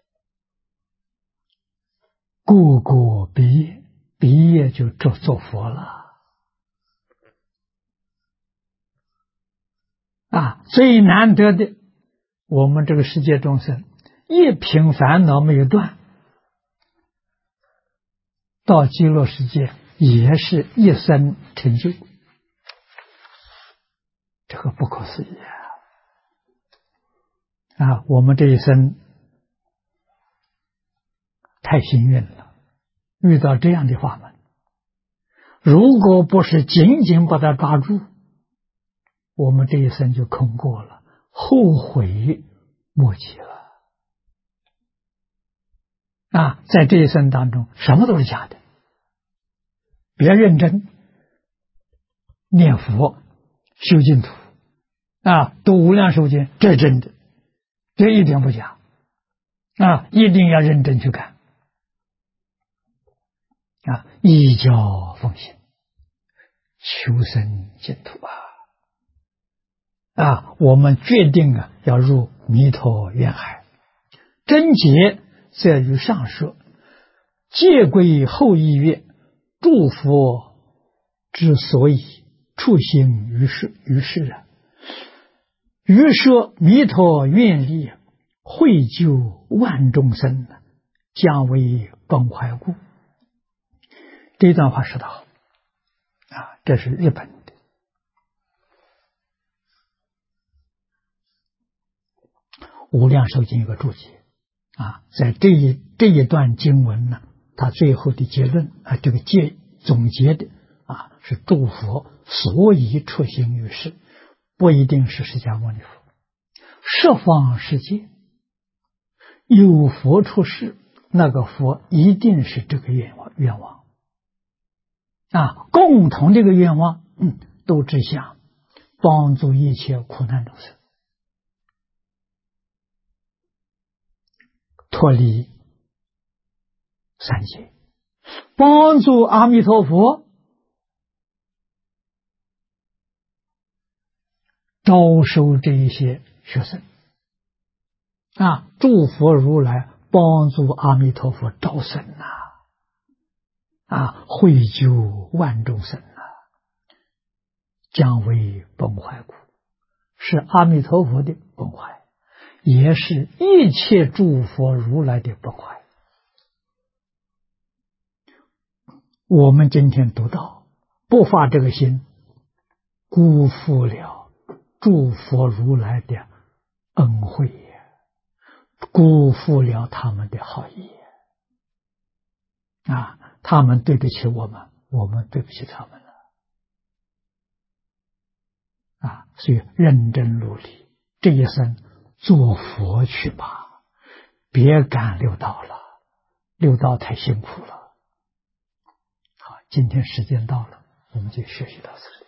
个个毕业就做佛了最难得的，我们这个世界众生一品烦恼没有断，到极乐世界也是一生成就，这个不可思议我们这一生太幸运了，遇到这样的法门。如果不是紧紧把它抓住，我们这一生就空过了，后悔莫及了在这一生当中什么都是假的，别认真念佛修净土读无量寿经，这是真的，这一点不假一定要认真去看依教奉行，求生净土我们决定要入弥陀愿海。真结在于上说，戒归后意愿，诸佛之所以处行于世于说弥陀愿力，惠救万众生，将为本怀故。这段话说得好这是日本的无量寿经有个注解在这一段经文呢，他最后的结论这个总结的是诸佛所以出行于世，不一定是释迦牟尼佛，十方世界有佛出世，那个佛一定是这个愿望共同这个愿望都指向帮助一切苦难众生脱离三界，帮助阿弥陀佛招收这一些学生诸佛如来帮助阿弥陀佛招生惠救万众生将为本怀故，是阿弥陀佛的本怀，也是一切诸佛如来的本怀。我们今天读到不发这个心，辜负了诸佛如来的恩惠也，辜负了他们的好意啊！他们对得起我们，我们对不起他们了啊！所以认真努力，这一生做佛去吧，别干六道了，六道太辛苦了。好，今天时间到了，我们就学习到这里。